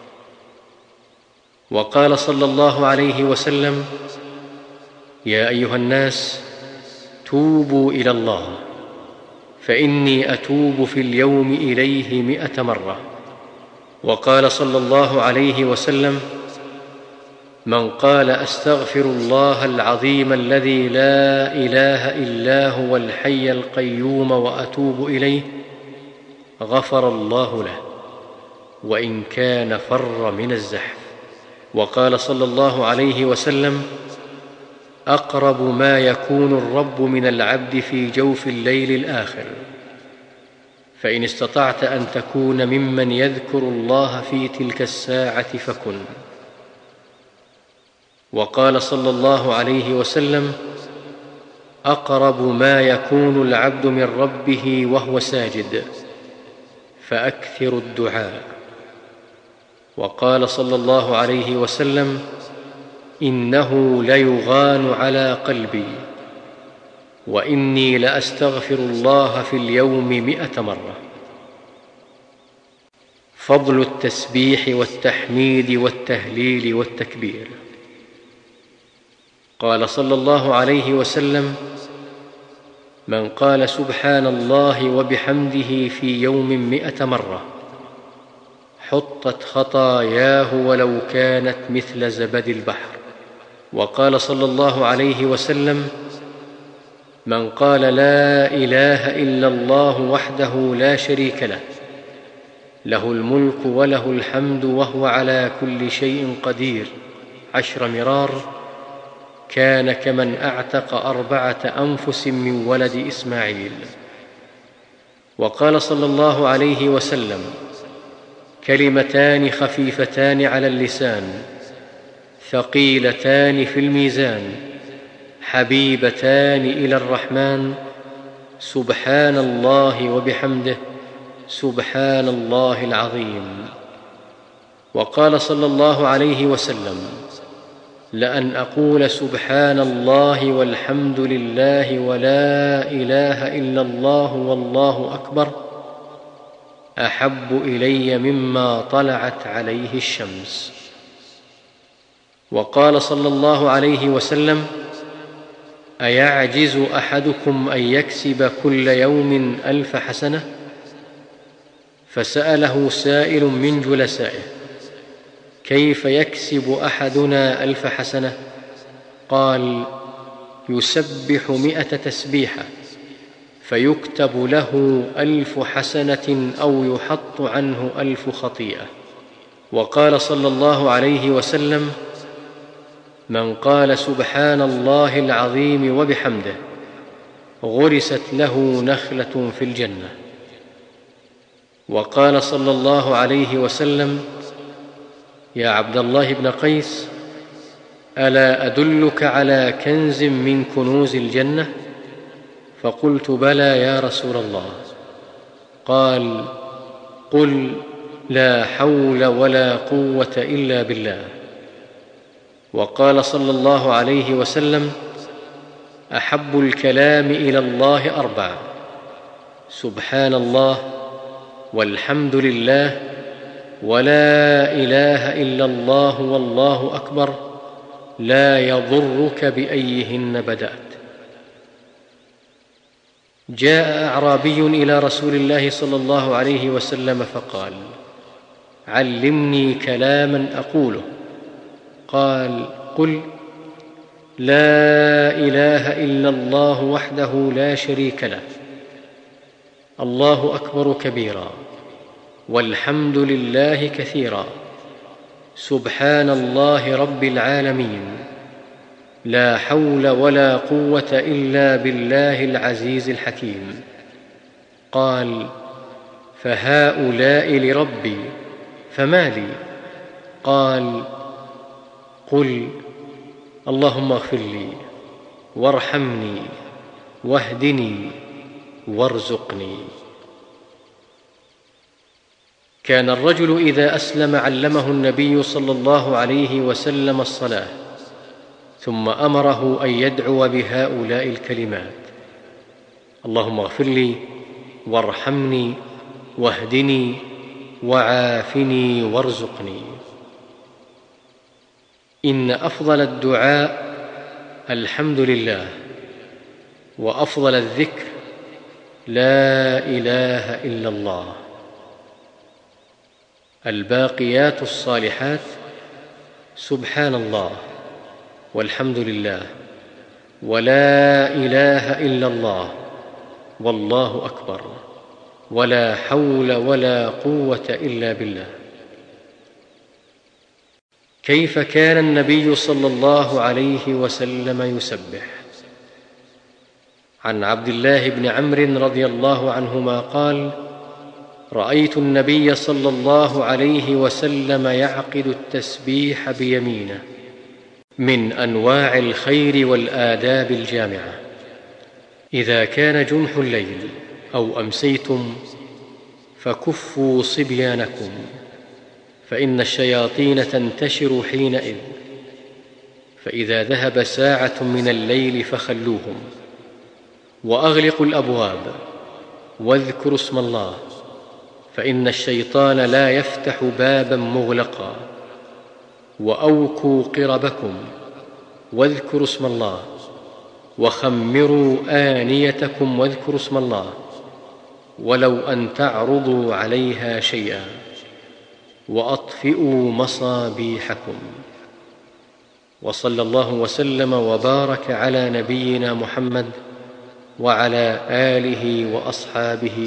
وقال صلى الله عليه وسلم: يا أيها الناس توبوا إلى الله، فإني أتوب في اليوم إليه 100 مرة. وقال صلى الله عليه وسلم: من قال أستغفر الله العظيم الذي لا إله إلا هو الحي القيوم وأتوب إليه، غفر الله له وإن كان فر من الزحف. وقال صلى الله عليه وسلم: أقرب ما يكون الرب من العبد في جوف الليل الآخر، فإن استطعت أن تكون ممن يذكر الله في تلك الساعة فكن. وقال صلى الله عليه وسلم: أقرب ما يكون العبد من ربه وهو ساجد، فأكثر الدعاء. وقال صلى الله عليه وسلم: إنه ليغان على قلبي، وإني لأستغفر الله في اليوم 100 مرة. فضل التسبيح والتحميد والتهليل والتكبير. قال صلى الله عليه وسلم: من قال سبحان الله وبحمده في يوم 100 مرة حطت خطاياه ولو كانت مثل زبد البحر. وقال صلى الله عليه وسلم: من قال لا إله إلا الله وحده لا شريك له، له الملك وله الحمد وهو على كل شيء قدير 10 مرار، كان كمن أعتق 4 أنفس من ولد إسماعيل. وقال صلى الله عليه وسلم: كلمتان خفيفتان على اللسان ثقيلتان في الميزان حبيبتان إلى الرحمن، سبحان الله وبحمده، سبحان الله العظيم. وقال صلى الله عليه وسلم: لأن أقول سبحان الله والحمد لله ولا إله إلا الله والله أكبر أحب إلي مما طلعت عليه الشمس. وقال صلى الله عليه وسلم: أيعجز أحدكم أن يكسب كل يوم 1000 حسنة؟ فسأله سائل من جلسائه: كيف يكسب أحدنا 1000 حسنة؟ قال: يسبح 100 تسبيحة فيكتب له 1000 حسنة أو يحط عنه 1000 خطيئة. وقال صلى الله عليه وسلم: من قال سبحان الله العظيم وبحمده غرست له نخلة في الجنة. وقال صلى الله عليه وسلم: يا عبد الله بن قيس، ألا أدلك على كنز من كنوز الجنة؟ فقلت: بلى يا رسول الله. قال: قل لا حول ولا قوة إلا بالله. وقال صلى الله عليه وسلم: أحب الكلام إلى الله 4: سبحان الله والحمد لله ولا إله إلا الله والله أكبر لا يضرك بأيهن بدأت. جاء أعرابي إلى رسول الله صلى الله عليه وسلم فقال: علمني كلاما أقوله. قال: قل: لا إله إلا الله وحده لا شريك له، الله أكبر كبيرا، والحمد لله كثيرا، سبحان الله رب العالمين، لا حول ولا قوة إلا بالله العزيز الحكيم. قال: فهؤلاء لربي، فما لي؟ قال: قل: اللهم اغفر لي وارحمني واهدني وارزقني. كان الرجل إذا أسلم علمه النبي صلى الله عليه وسلم الصلاة، ثم أمره أن يدعو بهؤلاء الكلمات: اللهم اغفر لي وارحمني واهدني وعافني وارزقني. إن أفضل الدعاء الحمد لله، وأفضل الذكر لا إله إلا الله. الباقيات الصالحات سبحان الله والحمد لله ولا إله إلا الله والله أكبر ولا حول ولا قوة إلا بالله. كيف كان النبي صلى الله عليه وسلم يسبح؟ عن عبد الله بن عمرو رضي الله عنهما قال: رأيت النبي صلى الله عليه وسلم يعقد التسبيح بيمينه من أنواع الخير والآداب الجامعة. إذا كان جنح الليل أو أمسيتم فكفوا صبيانكم، فإن الشياطين تنتشر حينئذ، فإذا ذهب ساعة من الليل فخلوهم، وأغلقوا الأبواب، واذكروا اسم الله، فإن الشيطان لا يفتح بابا مغلقا. وأوكوا قربكم، واذكروا اسم الله، وخمروا آنيتكم، واذكروا اسم الله، ولو أن تعرضوا عليها شيئا، وأطفئوا مصابيحكم. وصلى الله وسلم وبارك على نبينا محمد وعلى آله وأصحابه